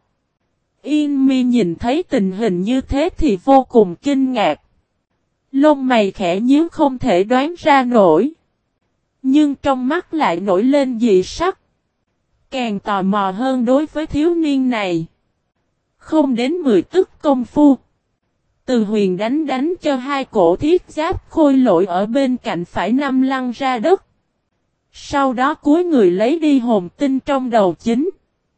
Yên Mi nhìn thấy tình hình như thế thì vô cùng kinh ngạc. Lông mày khẽ nhíu không thể đoán ra nổi. Nhưng trong mắt lại nổi lên dị sắc. Càng tò mò hơn đối với thiếu niên này. Không đến mười tức công phu. Từ Huyền đánh đánh cho hai cổ thiết giáp khôi lỗi ở bên cạnh phải nằm lăn ra đất. Sau đó cúi người lấy đi hồn tinh trong đầu chính.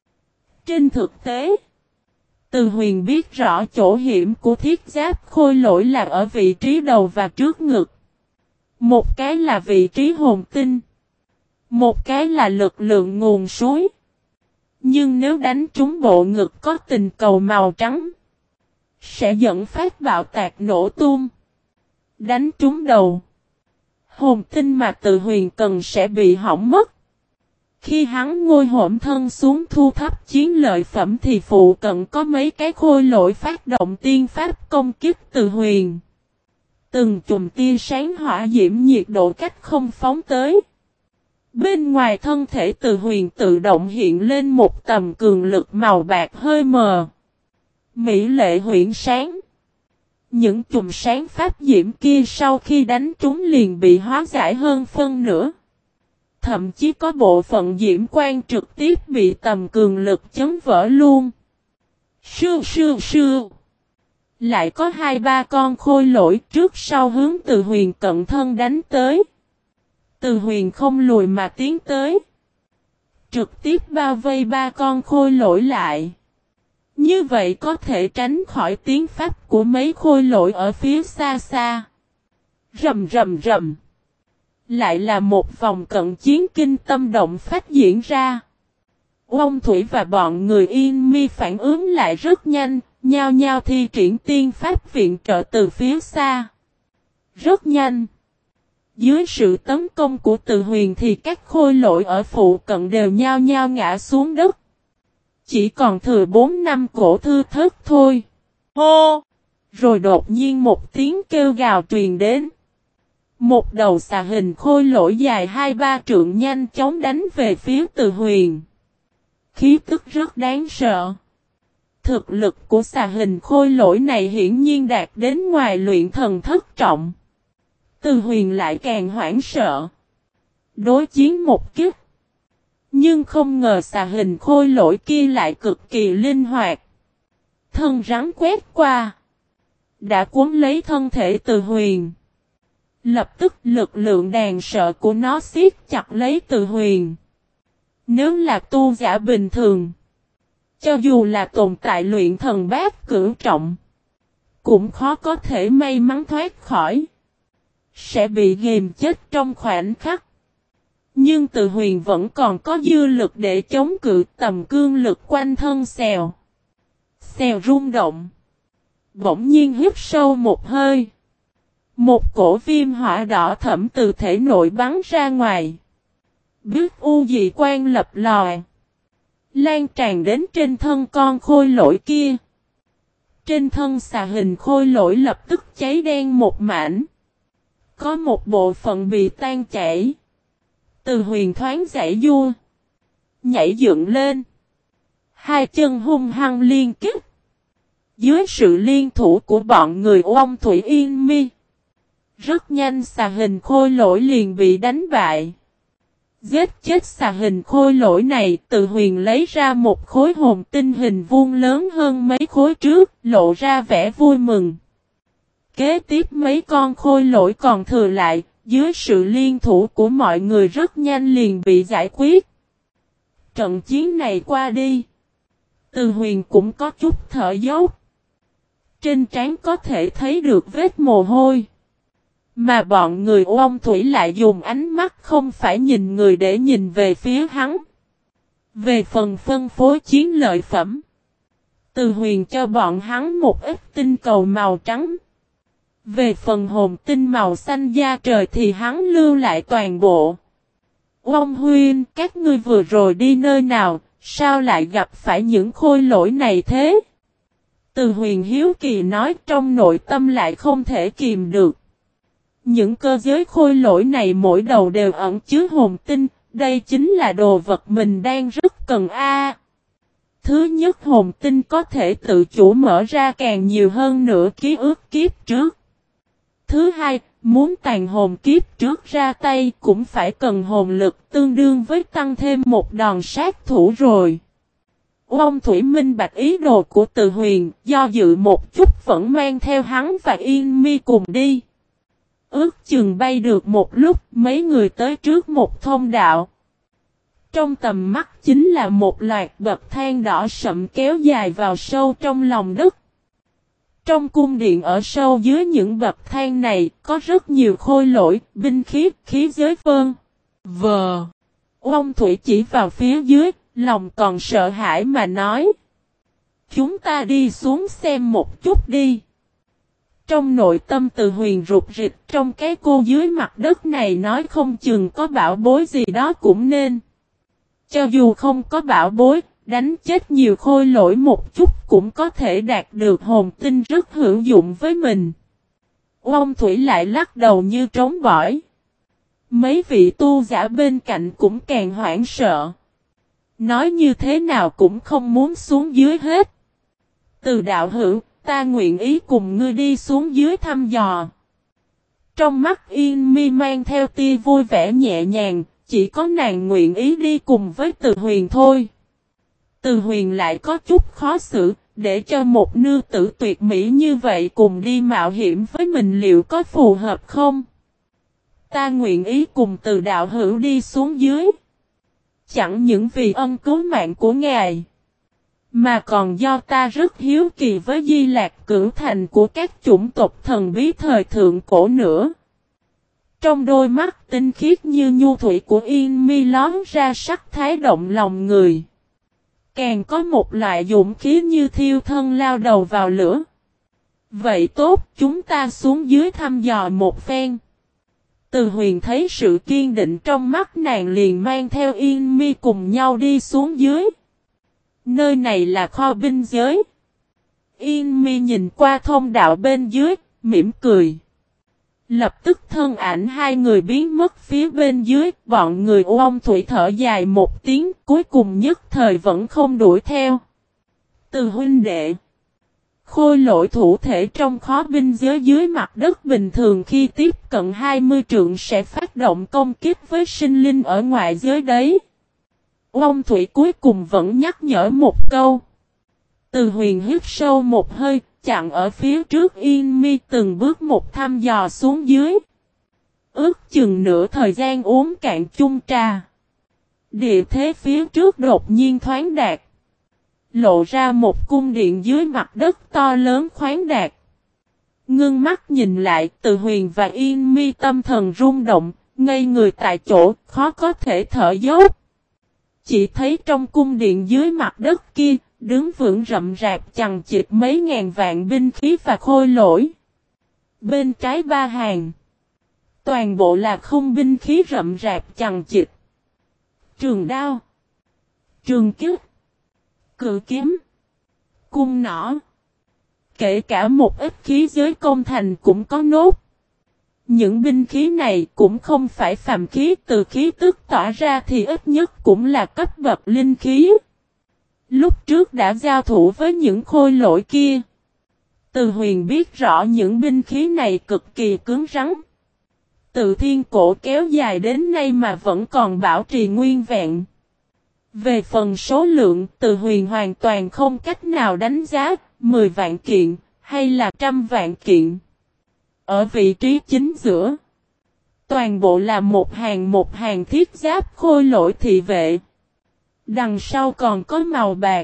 Trên thực tế, Từ Huyền biết rõ chỗ hiểm của thiết giáp khôi lỗi là ở vị trí đầu và trước ngực. Một cái là vị trí hồn tinh. Một cái là lực lượng nguồn suối. Nhưng nếu đánh trúng bộ ngực có tình cầu màu trắng, sẽ dẫn phát bạo tạc nổ tung. Đánh trúng đầu, hồn tinh mà Từ Huyền cần sẽ bị hỏng mất. Khi hắn ngồi hổm thân xuống thu thập chiến lợi phẩm thì phụ cận có mấy cái khôi lỗi phát động tiên pháp công kích Từ Huyền. Từng chùm tia sáng hỏa diễm nhiệt độ cách không phóng tới. Bên ngoài thân thể Từ Huyền tự động hiện lên một tầm cường lực màu bạc hơi mờ. Mỹ lệ huyễn sáng. Những chùm sáng pháp diễm kia sau khi đánh trúng liền bị hóa giải hơn phân nửa. Thậm chí có bộ phận diễm quang trực tiếp bị tầm cường lực chấn vỡ luôn. Sư sư sư. Lại có hai ba con khôi lỗi trước sau hướng Từ Huyền cận thân đánh tới. Từ Huyền không lùi mà tiến tới. Trực tiếp bao vây ba con khôi lỗi lại. Như vậy có thể tránh khỏi tiếng pháp của mấy khôi lỗi ở phía xa xa. Rầm rầm rầm. Lại là một vòng cận chiến kinh tâm động phát diễn ra. Ông Thủy và bọn người Yên Mi phản ứng lại rất nhanh, nhao nhao thi triển tiên pháp viện trợ từ phía xa. Rất nhanh. Dưới sự tấn công của Từ Huyền thì các khôi lỗi ở phụ cận đều nhao nhao ngã xuống đất. Chỉ còn thừa bốn năm cổ thư thớt thôi. Hô! Rồi đột nhiên một tiếng kêu gào truyền đến. Một đầu xà hình khôi lỗi dài hai ba trượng nhanh chóng đánh về phía Từ Huyền. Khí tức rất đáng sợ. Thực lực của xà hình khôi lỗi này hiển nhiên đạt đến ngoài luyện thần thất trọng. Từ Huyền lại càng hoảng sợ. Đối chiến một kích. Nhưng không ngờ xà hình khôi lỗi kia lại cực kỳ linh hoạt. Thân rắn quét qua. Đã cuốn lấy thân thể Từ Huyền. Lập tức lực lượng đáng sợ của nó siết chặt lấy Từ Huyền. Nếu là tu giả bình thường. Cho dù là tồn tại luyện thần bát cửu trọng. Cũng khó có thể may mắn thoát khỏi. Sẽ bị ghìm chết trong khoảnh khắc. Nhưng Từ Huyền vẫn còn có dư lực để chống cự, tầm cương lực quanh thân xèo. Xèo rung động. Bỗng nhiên hít sâu một hơi. Một cổ viêm hỏa đỏ thẫm từ thể nội bắn ra ngoài. Biết u dị quan lập lòi. Lan tràn đến trên thân con khôi lỗi kia. Trên thân xà hình khôi lỗi lập tức cháy đen một mảnh. Có một bộ phận bị tan chảy. Từ Huyền thoáng giải vua. Nhảy dựng lên. Hai chân hung hăng liên kích. Dưới sự liên thủ của bọn người ông Thủy Yên Mi. Rất nhanh xà hình khôi lỗi liền bị đánh bại. Giết chết xà hình khôi lỗi này, Từ Huyền lấy ra một khối hồn tinh hình vuông lớn hơn mấy khối trước, lộ ra vẻ vui mừng. Kế tiếp mấy con khôi lỗi còn thừa lại, dưới sự liên thủ của mọi người rất nhanh liền bị giải quyết. Trận chiến này qua đi. Từ Huyền cũng có chút thở dốc. Trên trán có thể thấy được vết mồ hôi. Mà bọn người ông Thủy lại dùng ánh mắt không phải nhìn người để nhìn về phía hắn. Về phần phân phối chiến lợi phẩm. Từ Huyền cho bọn hắn một ít tinh cầu màu trắng. Về phần hồn tinh màu xanh da trời thì hắn lưu lại toàn bộ. Ông Huynh, các ngươi vừa rồi đi nơi nào, sao lại gặp phải những khôi lỗi này thế? Từ Huyền hiếu kỳ nói, trong nội tâm lại không thể kìm được. Những cơ giới khôi lỗi này mỗi đầu đều ẩn chứa hồn tinh, đây chính là đồ vật mình đang rất cần a. Thứ nhất, hồn tinh có thể tự chủ mở ra càng nhiều hơn nữa ký ức kiếp trước. Thứ hai, muốn tàn hồn kiếp trước ra tay cũng phải cần hồn lực tương đương với tăng thêm một đòn sát thủ rồi. Ông Thủy minh bạch ý đồ của Từ Huyền, do dự một chút vẫn mang theo hắn và Yên Mi cùng đi. Ước chừng bay được một lúc, mấy người tới trước một thông đạo. Trong tầm mắt chính là một loạt bậc thang đỏ sậm kéo dài vào sâu trong lòng đất. Trong cung điện ở sâu dưới những bậc thang này, có rất nhiều khôi lỗi, binh khí, khí giới vân. Vờ. Ông Thủy chỉ vào phía dưới, lòng còn sợ hãi mà nói. Chúng ta đi xuống xem một chút đi. Trong nội tâm Từ Huyền rụt rịch, trong cái cô dưới mặt đất này nói không chừng có bảo bối gì đó cũng nên. Cho dù không có bảo bối, đánh chết nhiều khôi lỗi một chút cũng có thể đạt được hồn tinh rất hữu dụng với mình. Ông Thủy lại lắc đầu như trống bỏi. Mấy vị tu giả bên cạnh cũng càng hoảng sợ. Nói như thế nào cũng không muốn xuống dưới hết. Từ đạo hữu, ta nguyện ý cùng ngươi đi xuống dưới thăm dò. Trong mắt Yên Mi mang theo tia vui vẻ nhẹ nhàng, chỉ có nàng nguyện ý đi cùng với Từ Huyền thôi. Từ Huyền lại có chút khó xử, để cho một nữ tử tuyệt mỹ như vậy cùng đi mạo hiểm với mình liệu có phù hợp không? Ta nguyện ý cùng Từ đạo hữu đi xuống dưới. Chẳng những vì ân cứu mạng của ngài, mà còn do ta rất hiếu kỳ với Di Lạc Cửu Thành của các chủng tộc thần bí thời thượng cổ nữa. Trong đôi mắt tinh khiết như nhu thủy của Yên Mi lón ra sắc thái động lòng người. càng có một loại dũng khí như thiêu thân lao đầu vào lửa. Vậy tốt, chúng ta xuống dưới thăm dò một phen. Từ Huyền thấy sự kiên định trong mắt nàng liền mang theo Yên Mi cùng nhau đi xuống dưới. Nơi này là kho binh giới. Yên Mi nhìn qua thông đạo bên dưới, mỉm cười. Lập tức thân ảnh hai người biến mất phía bên dưới, bọn người Uông Thủy thở dài một tiếng, cuối cùng nhất thời vẫn không đuổi theo. Từ huynh đệ. Khôi lỗi thủ thể trong kho binh giới dưới mặt đất bình thường khi tiếp cận hai mươi trượng sẽ phát động công kích với sinh linh ở ngoại giới đấy. Uông Thủy cuối cùng vẫn nhắc nhở một câu. Từ Huyền hít sâu một hơi, chặn ở phía trước Yên Mi từng bước một thăm dò xuống dưới. Ước chừng nửa thời gian uống cạn chung trà. Địa thế phía trước đột nhiên thoáng đạt. Lộ ra một cung điện dưới mặt đất to lớn khoáng đạt. Ngưng mắt nhìn lại, Từ Huyền và Yên Mi tâm thần rung động, ngây người tại chỗ, khó có thể thở dốc. Chỉ thấy trong cung điện dưới mặt đất kia, đứng vững rậm rạp chằng chịt mấy ngàn vạn binh khí và khôi lỗi. Bên trái ba hàng, toàn bộ là không binh khí rậm rạp chằng chịt. Trường đao, trường kích, cự kiếm, cung nỏ. Kể cả một ít khí giới công thành cũng có nốt. Những binh khí này cũng không phải phàm khí, từ khí tức tỏa ra thì ít nhất cũng là cấp bậc linh khí. Lúc trước đã giao thủ với những khôi lỗi kia. Từ Huyền biết rõ những binh khí này cực kỳ cứng rắn. Từ thiên cổ kéo dài đến nay mà vẫn còn bảo trì nguyên vẹn. Về phần số lượng, Từ Huyền hoàn toàn không cách nào đánh giá mười vạn kiện hay là trăm vạn kiện. Ở vị trí chính giữa, toàn bộ là một hàng một hàng thiết giáp khôi lỗi thị vệ. Đằng sau còn có màu bạc.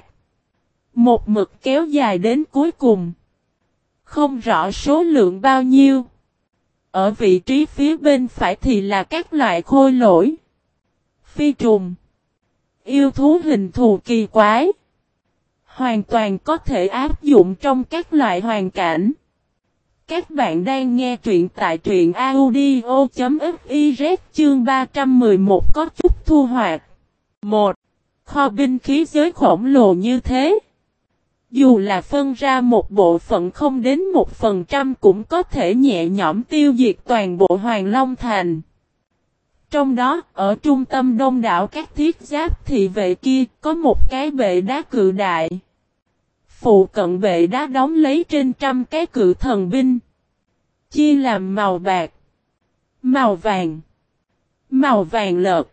Một mực kéo dài đến cuối cùng. Không rõ số lượng bao nhiêu. Ở vị trí phía bên phải thì là các loại khôi lỗi. Phi trùng. Yêu thú hình thù kỳ quái. Hoàn toàn có thể áp dụng trong các loại hoàn cảnh. Các bạn đang nghe truyện tại truyện audio.fiz chương ba trăm mười một có chút thu hoạch. một. Kho binh khí giới khổng lồ như thế. Dù là phân ra một bộ phận không đến một phần trăm cũng có thể nhẹ nhõm tiêu diệt toàn bộ Hoàng Long Thành. Trong đó, ở trung tâm đông đảo các thiết giáp thị vệ kia có một cái bệ đá cự đại. Phụ cận bệ đá đóng lấy trên trăm cái cự thần binh. Chia làm màu bạc, màu vàng, màu vàng lợt.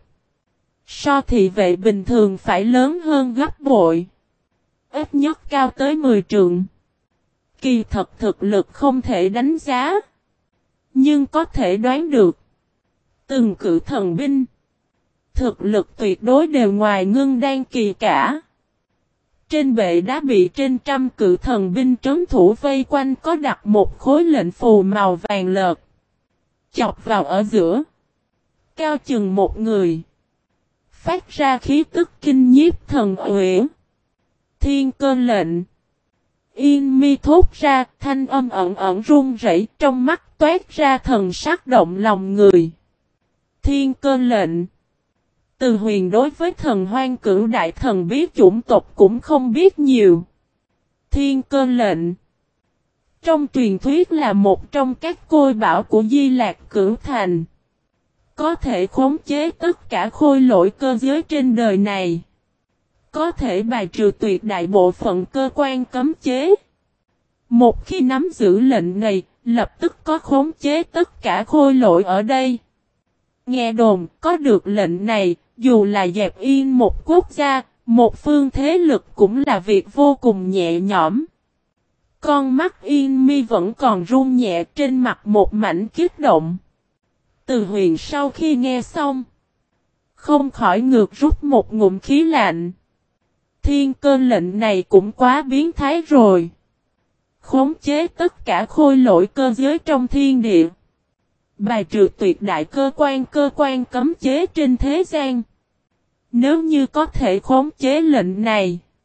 So thị vệ bình thường phải lớn hơn gấp bội. Ít nhất cao tới mười trượng. Kỳ thật thực lực không thể đánh giá. Nhưng có thể đoán được. Từng cự thần binh. Thực lực tuyệt đối đều ngoài ngưng đan kỳ cả. Trên bệ đá bị trên trăm cự thần binh trấn thủ vây quanh có đặt một khối lệnh phù màu vàng lợt. Chọc vào ở giữa. Cao chừng một người. Phát ra khí tức kinh nhiếp thần uyển. Thiên cơ lệnh. Yên Mi thốt ra, thanh âm ẩn ẩn run rẩy, trong mắt toát ra thần sắc động lòng người. Thiên cơ lệnh. Từ Huyền đối với thần hoang cửu đại thần bí chủng tộc cũng không biết nhiều. Thiên cơ lệnh. Trong truyền thuyết là một trong các côi bảo của Di Lạc Cửu Thành. Có thể khống chế tất cả khôi lỗi cơ giới trên đời này. Có thể bài trừ tuyệt đại bộ phận cơ quan cấm chế. Một khi nắm giữ lệnh này, lập tức có khống chế tất cả khôi lỗi ở đây. Nghe đồn, có được lệnh này, dù là dẹp yên một quốc gia, một phương thế lực cũng là việc vô cùng nhẹ nhõm. Con mắt Yên Mi vẫn còn run nhẹ, trên mặt một mảnh kích động. Từ Huyền sau khi nghe xong, không khỏi ngược rút một ngụm khí lạnh. Thiên cơ lệnh này cũng quá biến thái rồi. Khống chế tất cả khôi lỗi cơ giới trong thiên địa. Bài trừ tuyệt đại cơ quan cơ quan cấm chế trên thế gian. Nếu như có thể khống chế lệnh này,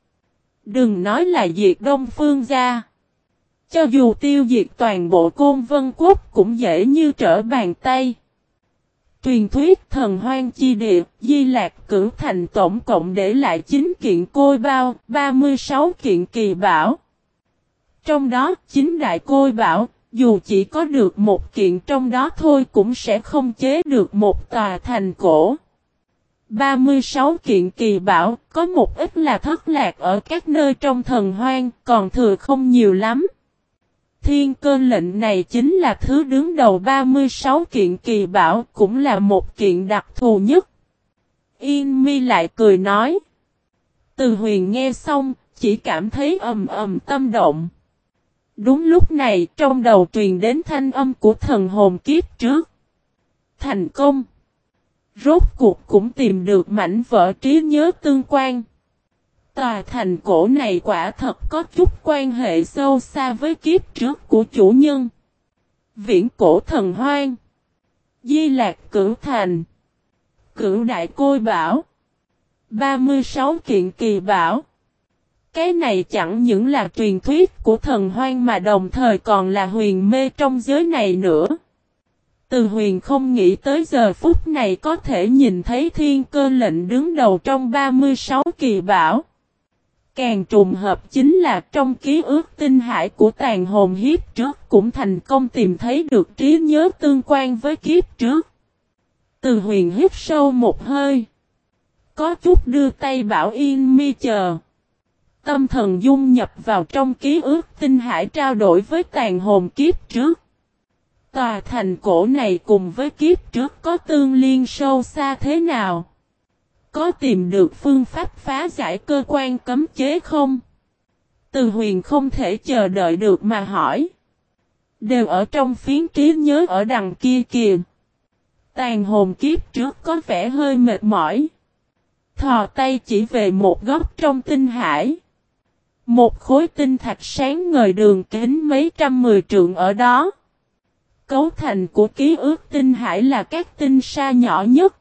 Đừng nói là diệt Đông Phương gia. Cho dù tiêu diệt toàn bộ Côn Vân Quốc cũng dễ như trở bàn tay. Truyền thuyết thần hoang chi địa, Di Lạc Cửu Thành tổng cộng để lại chín kiện côi bao, ba mươi sáu kiện kỳ bảo. Trong đó, chín đại côi bảo, dù chỉ có được một kiện trong đó thôi cũng sẽ không chế được một tòa thành cổ. ba mươi sáu kiện kỳ bảo, có một ít là thất lạc ở các nơi trong thần hoang, còn thừa không nhiều lắm. Thiên cơ lệnh này chính là thứ đứng đầu ba mươi sáu kiện kỳ bảo, cũng là một kiện đặc thù nhất. Yên Mi lại cười nói. Từ Huyền nghe xong, chỉ cảm thấy ầm ầm tâm động. Đúng lúc này, trong đầu truyền đến thanh âm của thần hồn kiếp trước. Thành công! Rốt cuộc cũng tìm được mảnh vỡ trí nhớ tương quan. Tòa thành cổ này quả thật có chút quan hệ sâu xa với kiếp trước của chủ nhân. Viễn cổ thần hoang. Di Lạc Cửu Thành. Cửu đại côi bảo. ba mươi sáu kiện kỳ bảo. Cái này chẳng những là truyền thuyết của thần hoang mà đồng thời còn là huyền mê trong giới này nữa. Từ Huyền không nghĩ tới giờ phút này có thể nhìn thấy thiên cơ lệnh đứng đầu trong ba mươi sáu kỳ bảo. Càng trùng hợp chính là trong ký ức tinh hải của tàn hồn hiếp trước cũng thành công tìm thấy được trí nhớ tương quan với kiếp trước. Từ Huyền hít sâu một hơi. Có chút đưa tay bảo Yên Mi chờ. Tâm thần dung nhập vào trong ký ức tinh hải trao đổi với tàn hồn kiếp trước. Tòa thành cổ này cùng với kiếp trước có tương liên sâu xa thế nào? Có tìm được phương pháp phá giải cơ quan cấm chế không? Từ Huyền không thể chờ đợi được mà hỏi. Đều ở trong phiến trí nhớ ở đằng kia kìa. Tàn hồn kiếp trước có vẻ hơi mệt mỏi. Thò tay chỉ về một góc trong tinh hải. Một khối tinh thạch sáng ngời đường kính mấy trăm mười trượng ở đó. Cấu thành của ký ức tinh hải là các tinh sa nhỏ nhất.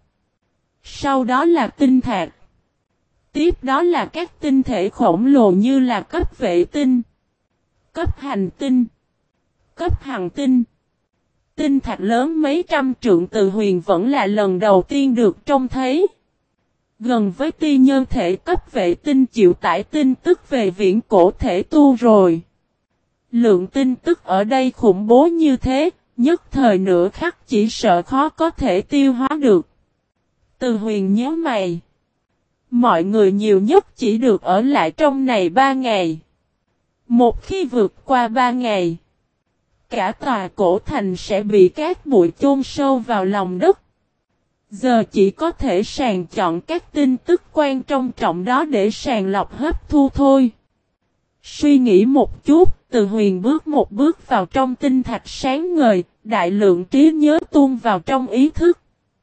Sau đó là tinh thạch. Tiếp đó là các tinh thể khổng lồ như là cấp vệ tinh, cấp hành tinh, cấp hằng tinh. Tinh thạch lớn mấy trăm trượng Từ Huyền vẫn là lần đầu tiên được trông thấy. Gần với ti nhân thể cấp vệ tinh chịu tải tin tức về viễn cổ thể tu rồi. Lượng tin tức ở đây khủng bố như thế, nhất thời nửa khắc chỉ sợ khó có thể tiêu hóa được. Từ Huyền nhớ mày. Mọi người nhiều nhất chỉ được ở lại trong này ba ngày. Một khi vượt qua ba ngày, cả tòa cổ thành sẽ bị cát bụi chôn sâu vào lòng đất. Giờ chỉ có thể sàng chọn các tin tức quan trọng trọng đó để sàng lọc hấp thu thôi. Suy nghĩ một chút, Từ Huyền bước một bước vào trong tinh thạch sáng ngời, đại lượng trí nhớ tuôn vào trong ý thức.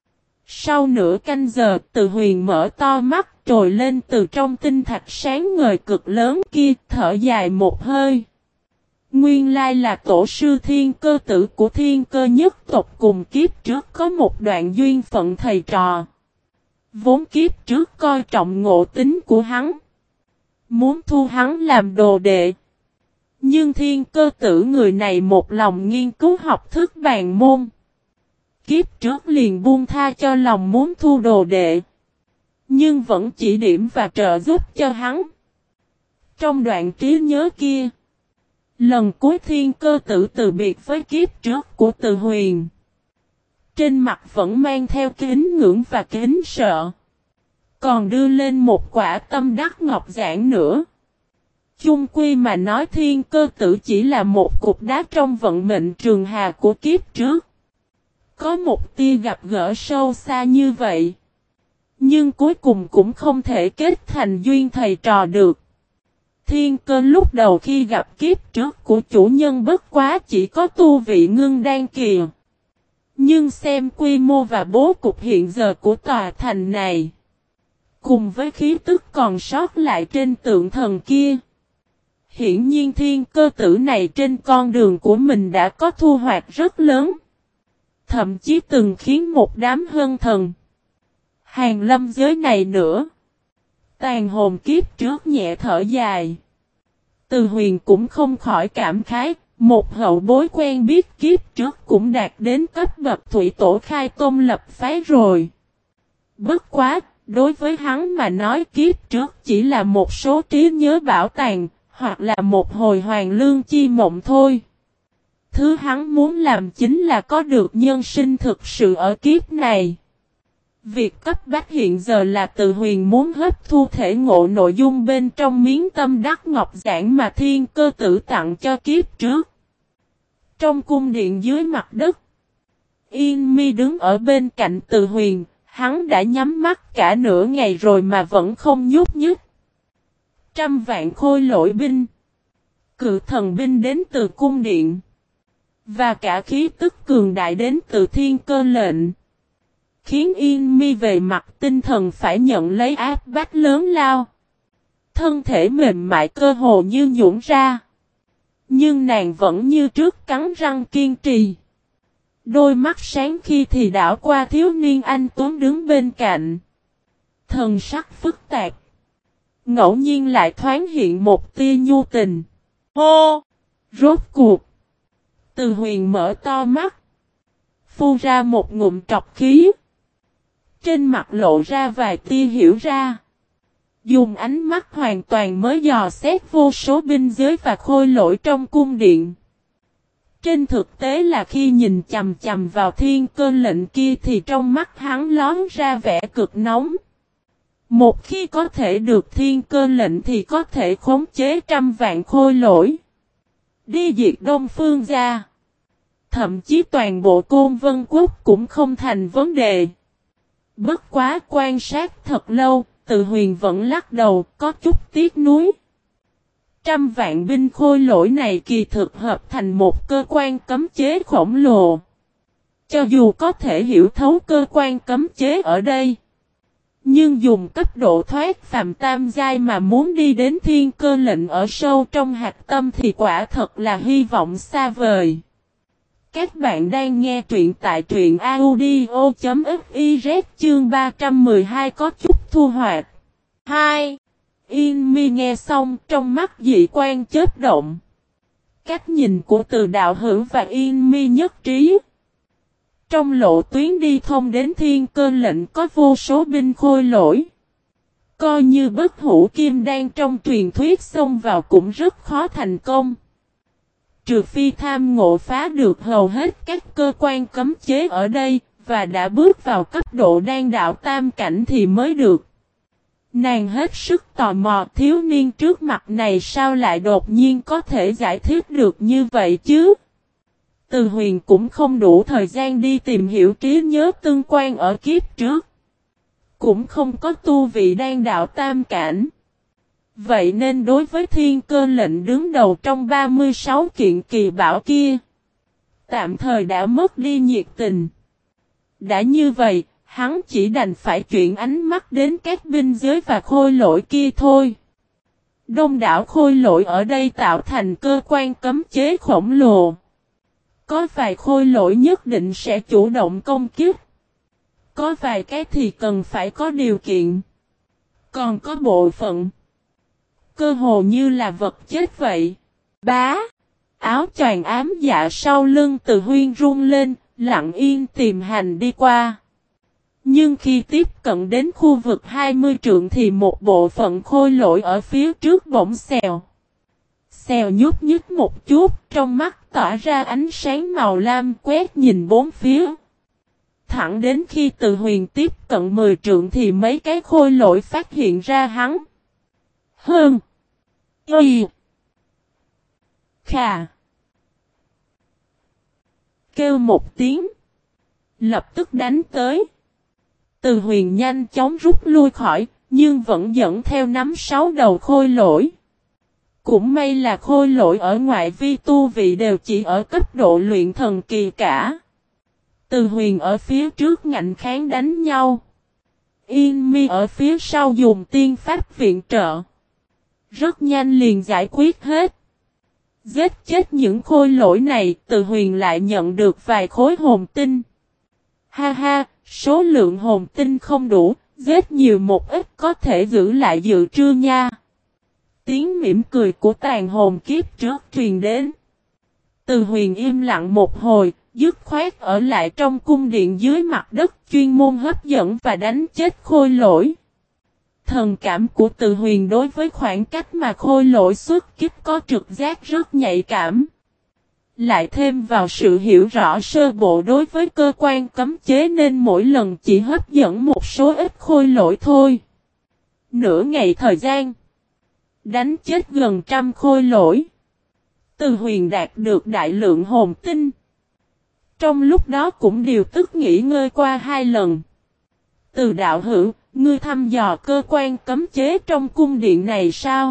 Sau nửa canh giờ, Từ Huyền mở to mắt, trồi lên từ trong tinh thạch sáng ngời cực lớn kia, thở dài một hơi. Nguyên lai là tổ sư thiên cơ tử của thiên cơ nhất tộc cùng kiếp trước có một đoạn duyên phận thầy trò. Vốn kiếp trước coi trọng ngộ tính của hắn. Muốn thu hắn làm đồ đệ. Nhưng thiên cơ tử người này một lòng nghiên cứu học thức bàn môn. Kiếp trước liền buông tha cho lòng muốn thu đồ đệ. Nhưng vẫn chỉ điểm và trợ giúp cho hắn. Trong đoạn trí nhớ kia, lần cuối thiên cơ tử từ biệt với kiếp trước của Từ Huyền. Trên mặt vẫn mang theo kính ngưỡng và kính sợ. Còn đưa lên một quả tâm đắc ngọc giản nữa. Chung quy mà nói thiên cơ tử chỉ là một cục đá trong vận mệnh trường hà của kiếp trước. Có một tia gặp gỡ sâu xa như vậy. Nhưng cuối cùng cũng không thể kết thành duyên thầy trò được. Thiên cơ lúc đầu khi gặp kiếp trước của chủ nhân bất quá chỉ có tu vị ngưng đan kỳ. Nhưng xem quy mô và bố cục hiện giờ của tòa thành này. Cùng với khí tức còn sót lại trên tượng thần kia. Hiển nhiên thiên cơ tử này trên con đường của mình đã có thu hoạch rất lớn. Thậm chí từng khiến một đám hân thần. Hàng lâm giới này nữa. Tàn hồn kiếp trước nhẹ thở dài. Từ Huyền cũng không khỏi cảm khái, một hậu bối quen biết kiếp trước cũng đạt đến cấp bậc thủy tổ khai tôn lập phái rồi. Bất quá, đối với hắn mà nói kiếp trước chỉ là một số trí nhớ bảo tàng, hoặc là một hồi hoàng lương chi mộng thôi. Thứ hắn muốn làm chính là có được nhân sinh thực sự ở kiếp này. Việc cấp bách hiện giờ là Từ Huyền muốn hấp thu thể ngộ nội dung bên trong miếng tâm đắc ngọc giản mà thiên cơ tử tặng cho kiếp trước. Trong cung điện dưới mặt đất, Yên Mi đứng ở bên cạnh Từ Huyền, hắn đã nhắm mắt cả nửa ngày rồi mà vẫn không nhúc nhích. Trăm vạn khôi lỗi binh, cự thần binh đến từ cung điện, và cả khí tức cường đại đến từ thiên cơ lệnh, khiến Yên Mi về mặt tinh thần phải nhận lấy áp bách lớn lao. Thân thể mềm mại cơ hồ như nhũn ra. Nhưng nàng vẫn như trước cắn răng kiên trì. Đôi mắt sáng khi thì đảo qua thiếu niên anh tuấn đứng bên cạnh. Thần sắc phức tạp. Ngẫu nhiên lại thoáng hiện một tia nhu tình. Hô! Rốt cuộc. Từ Huyền mở to mắt. Phu ra một ngụm trọc khí. Trên mặt lộ ra vài tia hiểu ra. Dùng ánh mắt hoàn toàn mới dò xét vô số binh giới và khôi lỗi trong cung điện. Trên thực tế là khi nhìn chầm chầm vào thiên cơ lệnh kia thì trong mắt hắn lón ra vẻ cực nóng. Một khi có thể được thiên cơ lệnh thì có thể khống chế trăm vạn khôi lỗi. Đi diệt Đông Phương gia. Thậm chí toàn bộ Côn Vân Quốc cũng không thành vấn đề. Bất quá quan sát thật lâu, Từ Huyền vẫn lắc đầu, có chút tiếc nuối. Trăm vạn binh khôi lỗi này kỳ thực hợp thành một cơ quan cấm chế khổng lồ. Cho dù có thể hiểu thấu cơ quan cấm chế ở đây, nhưng dùng cấp độ thoát phàm tam giai mà muốn đi đến thiên cơ lệnh ở sâu trong hạt tâm thì quả thật là hy vọng xa vời. Các bạn đang nghe truyện tại truyện audio chấm fiz chương ba trăm mười hai có chút thu hoạch. hai. Yên Mi nghe xong trong mắt dị quan chớp động. Cách nhìn của Từ đạo hữu và Yên Mi nhất trí. Trong lộ tuyến đi thông đến thiên cơ lệnh có vô số binh khôi lỗi. Coi như bất hủ kim đan trong truyền thuyết xông vào cũng rất khó thành công. Trừ phi tham ngộ phá được hầu hết các cơ quan cấm chế ở đây, và đã bước vào cấp độ đan đạo tam cảnh thì mới được. Nàng hết sức tò mò thiếu niên trước mặt này sao lại đột nhiên có thể giải thích được như vậy chứ. Từ Huyền cũng không đủ thời gian đi tìm hiểu trí nhớ tương quan ở kiếp trước. Cũng không có tu vị đan đạo tam cảnh. Vậy nên đối với thiên cơ lệnh đứng đầu trong ba mươi sáu kiện kỳ bảo kia, tạm thời đã mất đi nhiệt tình. Đã như vậy, hắn chỉ đành phải chuyển ánh mắt đến các binh giới và khôi lỗi kia thôi. Đông đảo khôi lỗi ở đây tạo thành cơ quan cấm chế khổng lồ. Có vài khôi lỗi nhất định sẽ chủ động công kích. Có vài cái thì cần phải có điều kiện. Còn có bộ phận cơ hồ như là vật chết vậy. Bá! Áo choàng ám dạ sau lưng Từ Huyên rung lên, lặng yên tìm hành đi qua. Nhưng khi tiếp cận đến khu vực hai mươi trượng thì một bộ phận khôi lỗi ở phía trước bỗng xèo. Xèo nhúc nhích một chút, trong mắt tỏa ra ánh sáng màu lam quét nhìn bốn phía. Thẳng đến khi Từ Huyền tiếp cận mười trượng thì mấy cái khôi lỗi phát hiện ra hắn. Hơn. Y. Khà. Kêu một tiếng. Lập tức đánh tới. Từ Huyền nhanh chóng rút lui khỏi, nhưng vẫn dẫn theo nắm sáu đầu khôi lỗi. Cũng may là khôi lỗi ở ngoại vi tu vị đều chỉ ở cấp độ luyện thần kỳ cả. Từ Huyền ở phía trước ngạnh kháng đánh nhau. Yên Mi ở phía sau dùng tiên pháp viện trợ. Rất nhanh liền giải quyết hết. Giết chết những khôi lỗi này, Từ Huyền lại nhận được vài khối hồn tinh. Ha ha, số lượng hồn tinh không đủ, giết nhiều một ít có thể giữ lại dự trữ nha. Tiếng mỉm cười của tàn hồn kiếp trước truyền đến. Từ Huyền im lặng một hồi, dứt khoát ở lại trong cung điện dưới mặt đất chuyên môn hấp dẫn và đánh chết khôi lỗi. Thần cảm của Từ Huyền đối với khoảng cách mà khôi lỗi xuất kích có trực giác rất nhạy cảm. Lại thêm vào sự hiểu rõ sơ bộ đối với cơ quan cấm chế nên mỗi lần chỉ hấp dẫn một số ít khôi lỗi thôi. Nửa ngày thời gian, đánh chết gần trăm khôi lỗi. Từ Huyền đạt được đại lượng hồn tinh. Trong lúc đó cũng điều tức nghỉ ngơi qua hai lần. Từ đạo hữu, ngươi thăm dò cơ quan cấm chế trong cung điện này sao?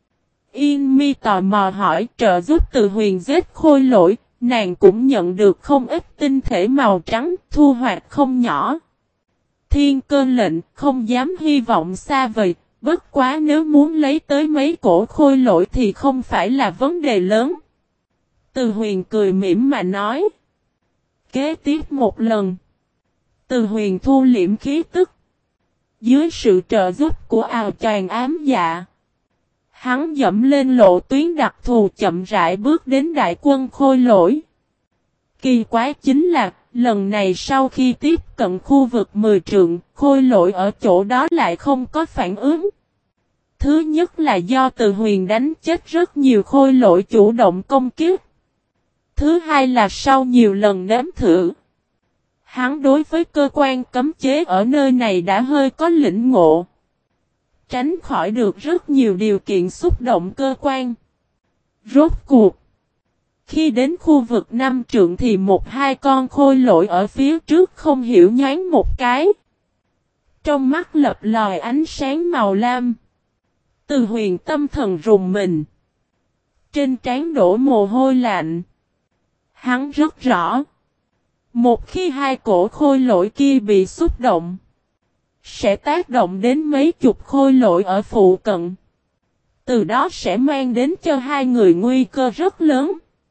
Yên Mi tò mò hỏi, trợ giúp Từ Huyền giết khôi lỗi, nàng cũng nhận được không ít tinh thể màu trắng, thu hoạch không nhỏ. Thiên cơ lệnh, không dám hy vọng xa vời, bất quá nếu muốn lấy tới mấy cổ khôi lỗi thì không phải là vấn đề lớn. Từ Huyền cười mỉm mà nói. Kế tiếp một lần, Từ Huyền thu liễm khí tức. Dưới sự trợ giúp của ào choàng ám dạ, hắn dẫm lên lộ tuyến đặc thù chậm rãi bước đến đại quân khôi lỗi. Kỳ quái chính là, lần này sau khi tiếp cận khu vực mười trượng, khôi lỗi ở chỗ đó lại không có phản ứng. Thứ nhất là do Từ Huyền đánh chết rất nhiều khôi lỗi chủ động công kích. Thứ hai là sau nhiều lần nếm thử, hắn đối với cơ quan cấm chế ở nơi này đã hơi có lĩnh ngộ. Tránh khỏi được rất nhiều điều kiện xúc động cơ quan. Rốt cuộc, khi đến khu vực năm trượng thì một hai con khôi lỗi ở phía trước không hiểu nhoáng một cái. Trong mắt lập lòi ánh sáng màu lam. Từ Huyền tâm thần rùng mình. Trên trán đổ mồ hôi lạnh. Hắn rất rõ. Một khi hai cổ khôi lỗi kia bị xúc động, sẽ tác động đến mấy chục khôi lỗi ở phụ cận. Từ đó sẽ mang đến cho hai người nguy cơ rất lớn.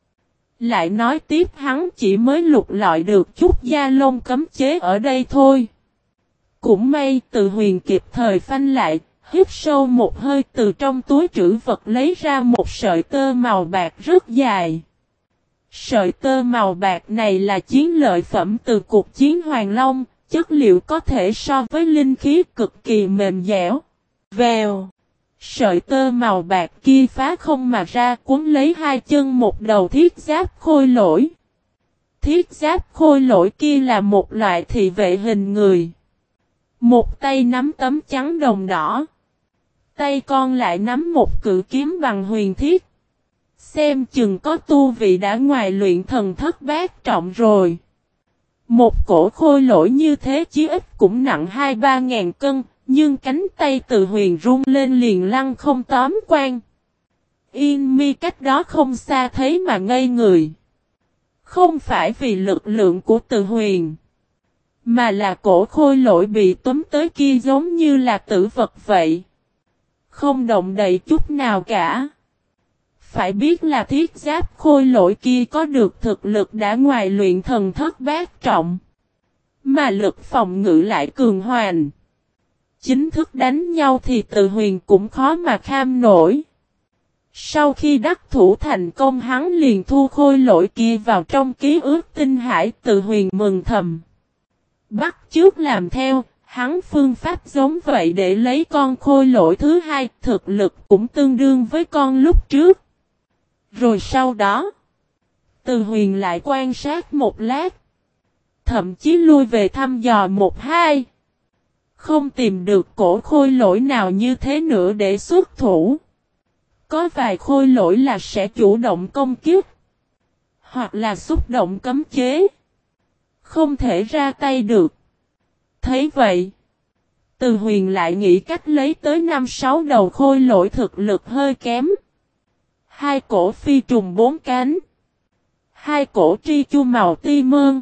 Lại nói tiếp hắn chỉ mới lục lọi được chút da lông cấm chế ở đây thôi. Cũng may Từ Huyền kịp thời phanh lại, hít sâu một hơi từ trong túi trữ vật lấy ra một sợi tơ màu bạc rất dài. Sợi tơ màu bạc này là chiến lợi phẩm từ cuộc chiến Hoàng Long, chất liệu có thể so với linh khí cực kỳ mềm dẻo. Vèo! Sợi tơ màu bạc kia phá không mà ra cuốn lấy hai chân một đầu thiết giáp khôi lỗi. Thiết giáp khôi lỗi kia là một loại thị vệ hình người. Một tay nắm tấm trắng đồng đỏ. Tay con lại nắm một cự kiếm bằng huyền thiết. Xem chừng có tu vị đã ngoài luyện thần thất bát trọng rồi. Một cổ khôi lỗi như thế chí ít cũng nặng hai ba ngàn cân, nhưng cánh tay Từ Huyền rung lên liền lăn không tóm quan. Yên Mi cách đó không xa thấy mà ngây người. Không phải vì lực lượng của Từ Huyền, mà là cổ khôi lỗi bị túm tới kia giống như là tử vật vậy. Không động đậy chút nào cả. Phải biết là thiết giáp khôi lỗi kia có được thực lực đã ngoài luyện thần thất bát trọng. Mà lực phòng ngự lại cường hoành. Chính thức đánh nhau thì Từ Huyền cũng khó mà kham nổi. Sau khi đắc thủ thành công hắn liền thu khôi lỗi kia vào trong ký ức tinh hải. Từ Huyền mừng thầm. Bắt chước làm theo, hắn phương pháp giống vậy để lấy con khôi lỗi thứ hai, thực lực cũng tương đương với con lúc trước. Rồi sau đó, Từ Huyền lại quan sát một lát. Thậm chí lui về thăm dò một hai. Không tìm được cổ khôi lỗi nào như thế nữa để xuất thủ. Có vài khôi lỗi là sẽ chủ động công kích. Hoặc là xúc động cấm chế. Không thể ra tay được. Thấy vậy, Từ Huyền lại nghĩ cách lấy tới năm sáu đầu khôi lỗi thực lực hơi kém. Hai cổ phi trùng bốn cánh. Hai cổ tri chu màu ti mơn.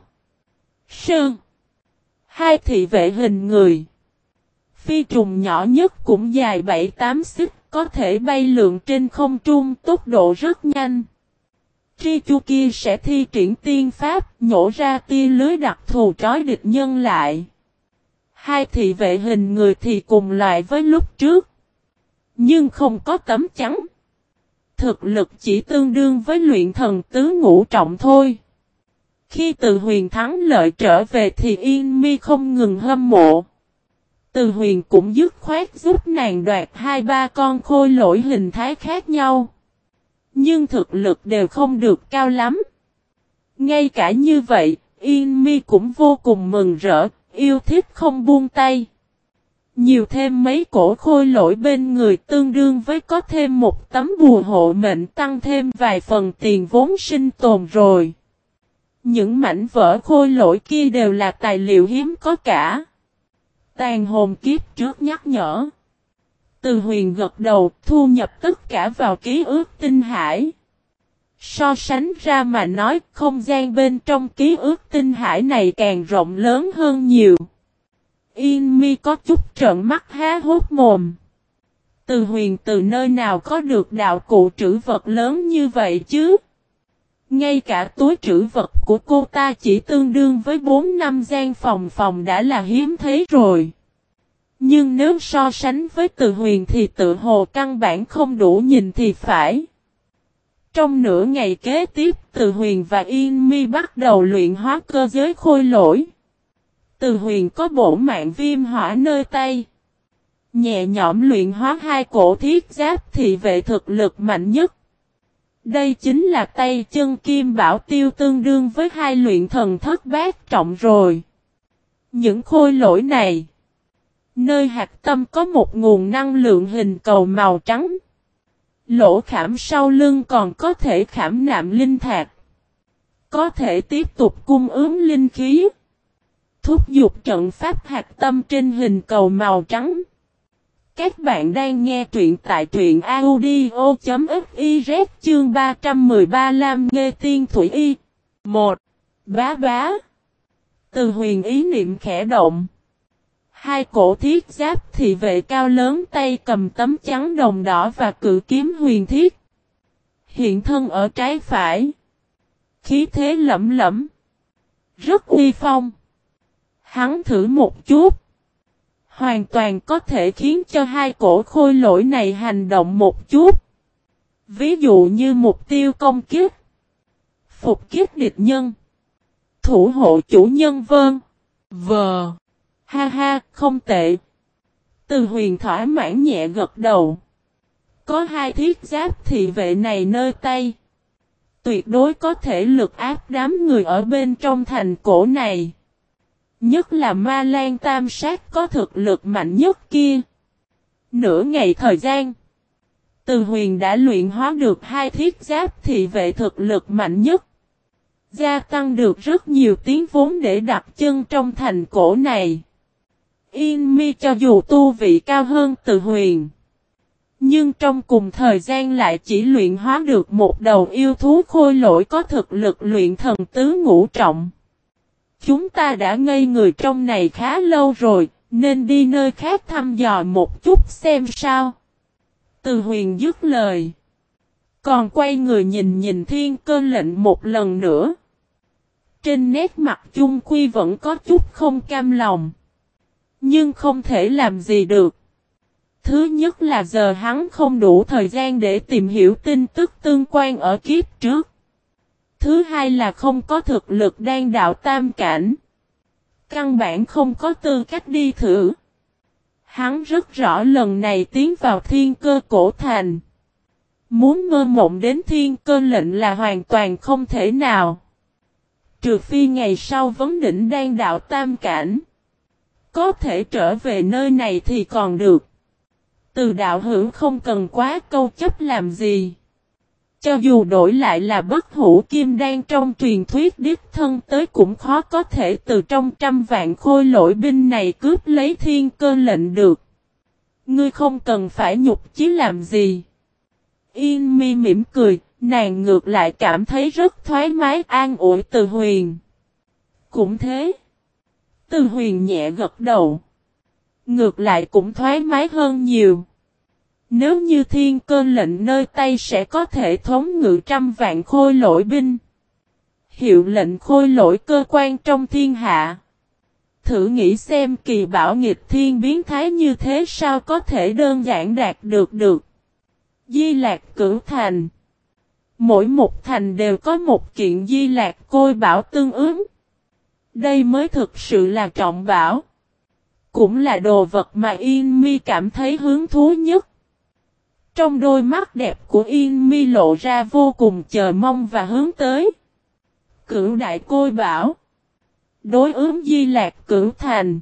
Sơn. Hai thị vệ hình người. Phi trùng nhỏ nhất cũng dài bảy tám xích, có thể bay lượn trên không trung, tốc độ rất nhanh. Tri chu kia sẽ thi triển tiên pháp, nhổ ra tia lưới đặc thù trói địch nhân lại. Hai thị vệ hình người thì cùng loại với lúc trước. Nhưng không có tấm chắn. Thực lực chỉ tương đương với luyện thần tứ ngũ trọng thôi. Khi Từ Huyền thắng lợi trở về thì Yên Mi không ngừng hâm mộ. Từ Huyền cũng dứt khoát giúp nàng đoạt hai ba con khôi lỗi hình thái khác nhau. Nhưng thực lực đều không được cao lắm. Ngay cả như vậy, Yên Mi cũng vô cùng mừng rỡ, yêu thích không buông tay. Nhiều thêm mấy cổ khôi lỗi bên người tương đương với có thêm một tấm bùa hộ mệnh tăng thêm vài phần tiền vốn sinh tồn rồi. Những mảnh vỡ khôi lỗi kia đều là tài liệu hiếm có cả. Tàn hồn kiếp trước nhắc nhở. Từ Huyền gật đầu thu nhập tất cả vào ký ức tinh hải. So sánh ra mà nói không gian bên trong ký ức tinh hải này càng rộng lớn hơn nhiều. Yên Mi có chút trợn mắt há hốt mồm. Từ Huyền từ nơi nào có được đạo cụ trữ vật lớn như vậy chứ? Ngay cả túi trữ vật của cô ta chỉ tương đương với bốn năm gian phòng phòng đã là hiếm thấy rồi. Nhưng nếu so sánh với Từ Huyền thì tự hồ căn bản không đủ nhìn thì phải. Trong nửa ngày kế tiếp Từ Huyền và Yên Mi bắt đầu luyện hóa cơ giới khôi lỗi. Từ Huyền có bổ mạng viêm hỏa nơi tay. Nhẹ nhõm luyện hóa hai cổ thiết giáp thị vệ thực lực mạnh nhất. Đây chính là tay chân kim bảo tiêu tương đương với hai luyện thần thất bát trọng rồi. Những khôi lỗi này. Nơi hạt tâm có một nguồn năng lượng hình cầu màu trắng. Lỗ khảm sau lưng còn có thể khảm nạm linh thạch. Có thể tiếp tục cung ứng linh khí. Thúc giục trận pháp hạt tâm trên hình cầu màu trắng. Các bạn đang nghe truyện tại truyện audio.fiz chương ba trăm mười ba Lam Nghê Tiên Thủy Y. một. Bá bá. Từ Huyền ý niệm khẽ động. Hai cổ thiết giáp thị vệ cao lớn tay cầm tấm chắn đồng đỏ và cự kiếm huyền thiết. Hiện thân ở trái phải. Khí thế lẫm lẫm. Rất uy phong. Hắn thử một chút. Hoàn toàn có thể khiến cho hai cổ khôi lỗi này hành động một chút. Ví dụ như mục tiêu công kích. Phục kích địch nhân. Thủ hộ chủ nhân vân. Vờ. Ha ha, không tệ. Từ Huyền thỏa mãn nhẹ gật đầu. Có hai thiết giáp thị vệ này nơi tay. Tuyệt đối có thể lực áp đám người ở bên trong thành cổ này. Nhất là Ma Lan Tam Sát có thực lực mạnh nhất kia. Nửa ngày thời gian. Từ Huyền đã luyện hóa được hai thiết giáp thị vệ thực lực mạnh nhất. Gia tăng được rất nhiều tiếng vốn để đặt chân trong thành cổ này. Yên Mi cho dù tu vị cao hơn Từ Huyền. Nhưng trong cùng thời gian lại chỉ luyện hóa được một đầu yêu thú khôi lỗi có thực lực luyện thần tứ ngũ trọng. Chúng ta đã ngây người trong này khá lâu rồi, nên đi nơi khác thăm dò một chút xem sao. Từ Huyền dứt lời. Còn quay người nhìn nhìn Thiên Cơ Lệnh một lần nữa. Trên nét mặt chung quy vẫn có chút không cam lòng. Nhưng không thể làm gì được. Thứ nhất là giờ hắn không đủ thời gian để tìm hiểu tin tức tương quan ở kiếp trước. Thứ hai là không có thực lực đan đạo tam cảnh. Căn bản không có tư cách đi thử. Hắn rất rõ lần này tiến vào Thiên Cơ cổ thành. Muốn mơ mộng đến Thiên Cơ Lệnh là hoàn toàn không thể nào. Trừ phi ngày sau vấn đỉnh đan đạo tam cảnh. Có thể trở về nơi này thì còn được. Từ đạo hữu không cần quá câu chấp làm gì. Cho dù đổi lại là bất hủ kim đan trong truyền thuyết đích thân tới cũng khó có thể từ trong trăm vạn khôi lỗi binh này cướp lấy Thiên Cơ Lệnh được. Ngươi không cần phải nhục chí làm gì. Yên Mi mỉm cười, nàng ngược lại cảm thấy rất thoải mái an ủi Từ Huyền. Cũng thế. Từ Huyền nhẹ gật đầu. Ngược lại cũng thoải mái hơn nhiều. Nếu như Thiên Cơ Lệnh nơi tay sẽ có thể thống ngự trăm vạn khôi lỗi binh. Hiệu lệnh khôi lỗi cơ quan trong thiên hạ. Thử nghĩ xem kỳ bảo nghịch thiên biến thái như thế sao có thể đơn giản đạt được được. Di Lạc Cửu Thành. Mỗi một thành đều có một kiện Di Lạc Côi Bảo tương ứng. Đây mới thực sự là trọng bảo. Cũng là đồ vật mà Yên Mi cảm thấy hứng thú nhất. Trong đôi mắt đẹp của Yên Mi lộ ra vô cùng chờ mong và hướng tới. Cửu Đại Côi Bảo. Đối ứng Di Lạc Cửu Thành.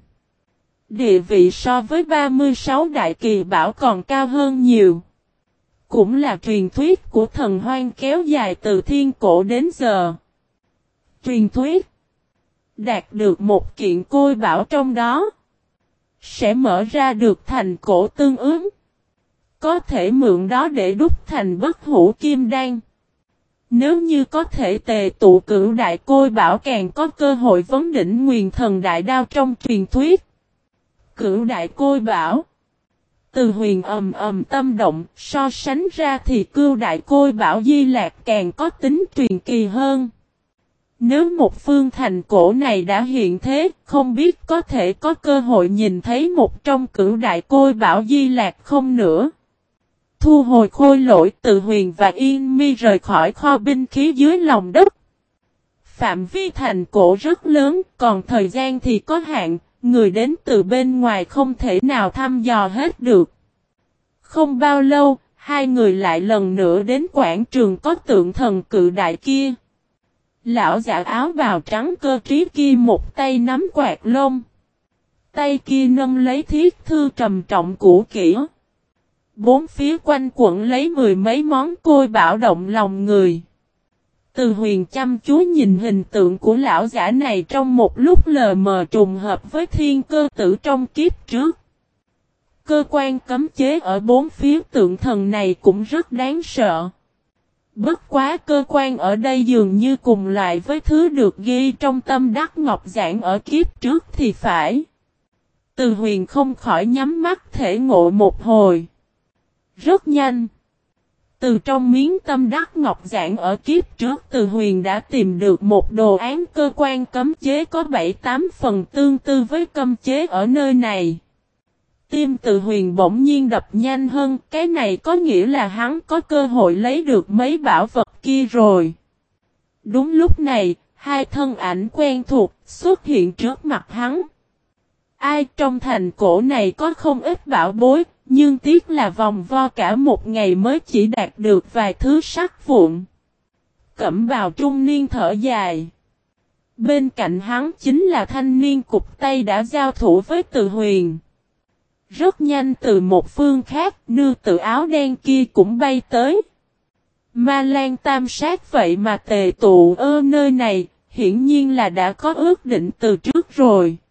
Địa vị so với ba mươi sáu đại kỳ bảo còn cao hơn nhiều. Cũng là truyền thuyết của thần hoang kéo dài từ thiên cổ đến giờ. Truyền thuyết. Đạt được một kiện côi bảo trong đó. Sẽ mở ra được thành cổ tương ứng. Có thể mượn đó để đúc thành bất hủ kim đan. Nếu như có thể tề tụ cửu đại côi bảo càng có cơ hội vấn đỉnh nguyền thần đại đao trong truyền thuyết. Cửu đại côi bảo. Từ huyền ầm ầm tâm động, so sánh ra thì cửu đại côi bảo Di Lạc càng có tính truyền kỳ hơn. Nếu một phương thành cổ này đã hiện thế, không biết có thể có cơ hội nhìn thấy một trong cửu đại côi bảo Di Lạc không nữa. Thu hồi khôi lỗi, Từ Huyền và Yên Mi rời khỏi kho binh khí dưới lòng đất. Phạm vi thành cổ rất lớn, còn thời gian thì có hạn, người đến từ bên ngoài không thể nào thăm dò hết được. Không bao lâu, hai người lại lần nữa đến quảng trường có tượng thần cự đại kia. Lão giả áo bào trắng cơ trí kia một tay nắm quạt lông. Tay kia nâng lấy thiết thư trầm trọng cũ kỹ. Bốn phía quanh quẩn lấy mười mấy món côi bảo động lòng người. Từ Huyền chăm chú nhìn hình tượng của lão giả này trong một lúc lờ mờ trùng hợp với thiên cơ tử trong kiếp trước. Cơ quan cấm chế ở bốn phía tượng thần này cũng rất đáng sợ. Bất quá cơ quan ở đây dường như cùng loại với thứ được ghi trong tâm đắc ngọc giảng ở kiếp trước thì phải. Từ Huyền không khỏi nhắm mắt thể ngộ một hồi. Rất nhanh. Từ trong miếng tâm đắc ngọc giảng ở kiếp trước Từ Huyền đã tìm được một đồ án cơ quan cấm chế có bảy tám phần tương tự với cấm chế ở nơi này. Tim Từ Huyền bỗng nhiên đập nhanh hơn, cái này có nghĩa là hắn có cơ hội lấy được mấy bảo vật kia rồi. Đúng lúc này, hai thân ảnh quen thuộc xuất hiện trước mặt hắn. Ai trong thành cổ này có không ít bảo bối, nhưng tiếc là vòng vo cả một ngày mới chỉ đạt được vài thứ sắc vụn. Cẩm bào trung niên thở dài. Bên cạnh hắn chính là thanh niên cục tay đã giao thủ với Từ Huyền. Rất nhanh từ một phương khác, nương tự áo đen kia cũng bay tới. Ma Lan tam sát vậy mà tề tụ ở nơi này, hiển nhiên là đã có ước định từ trước rồi.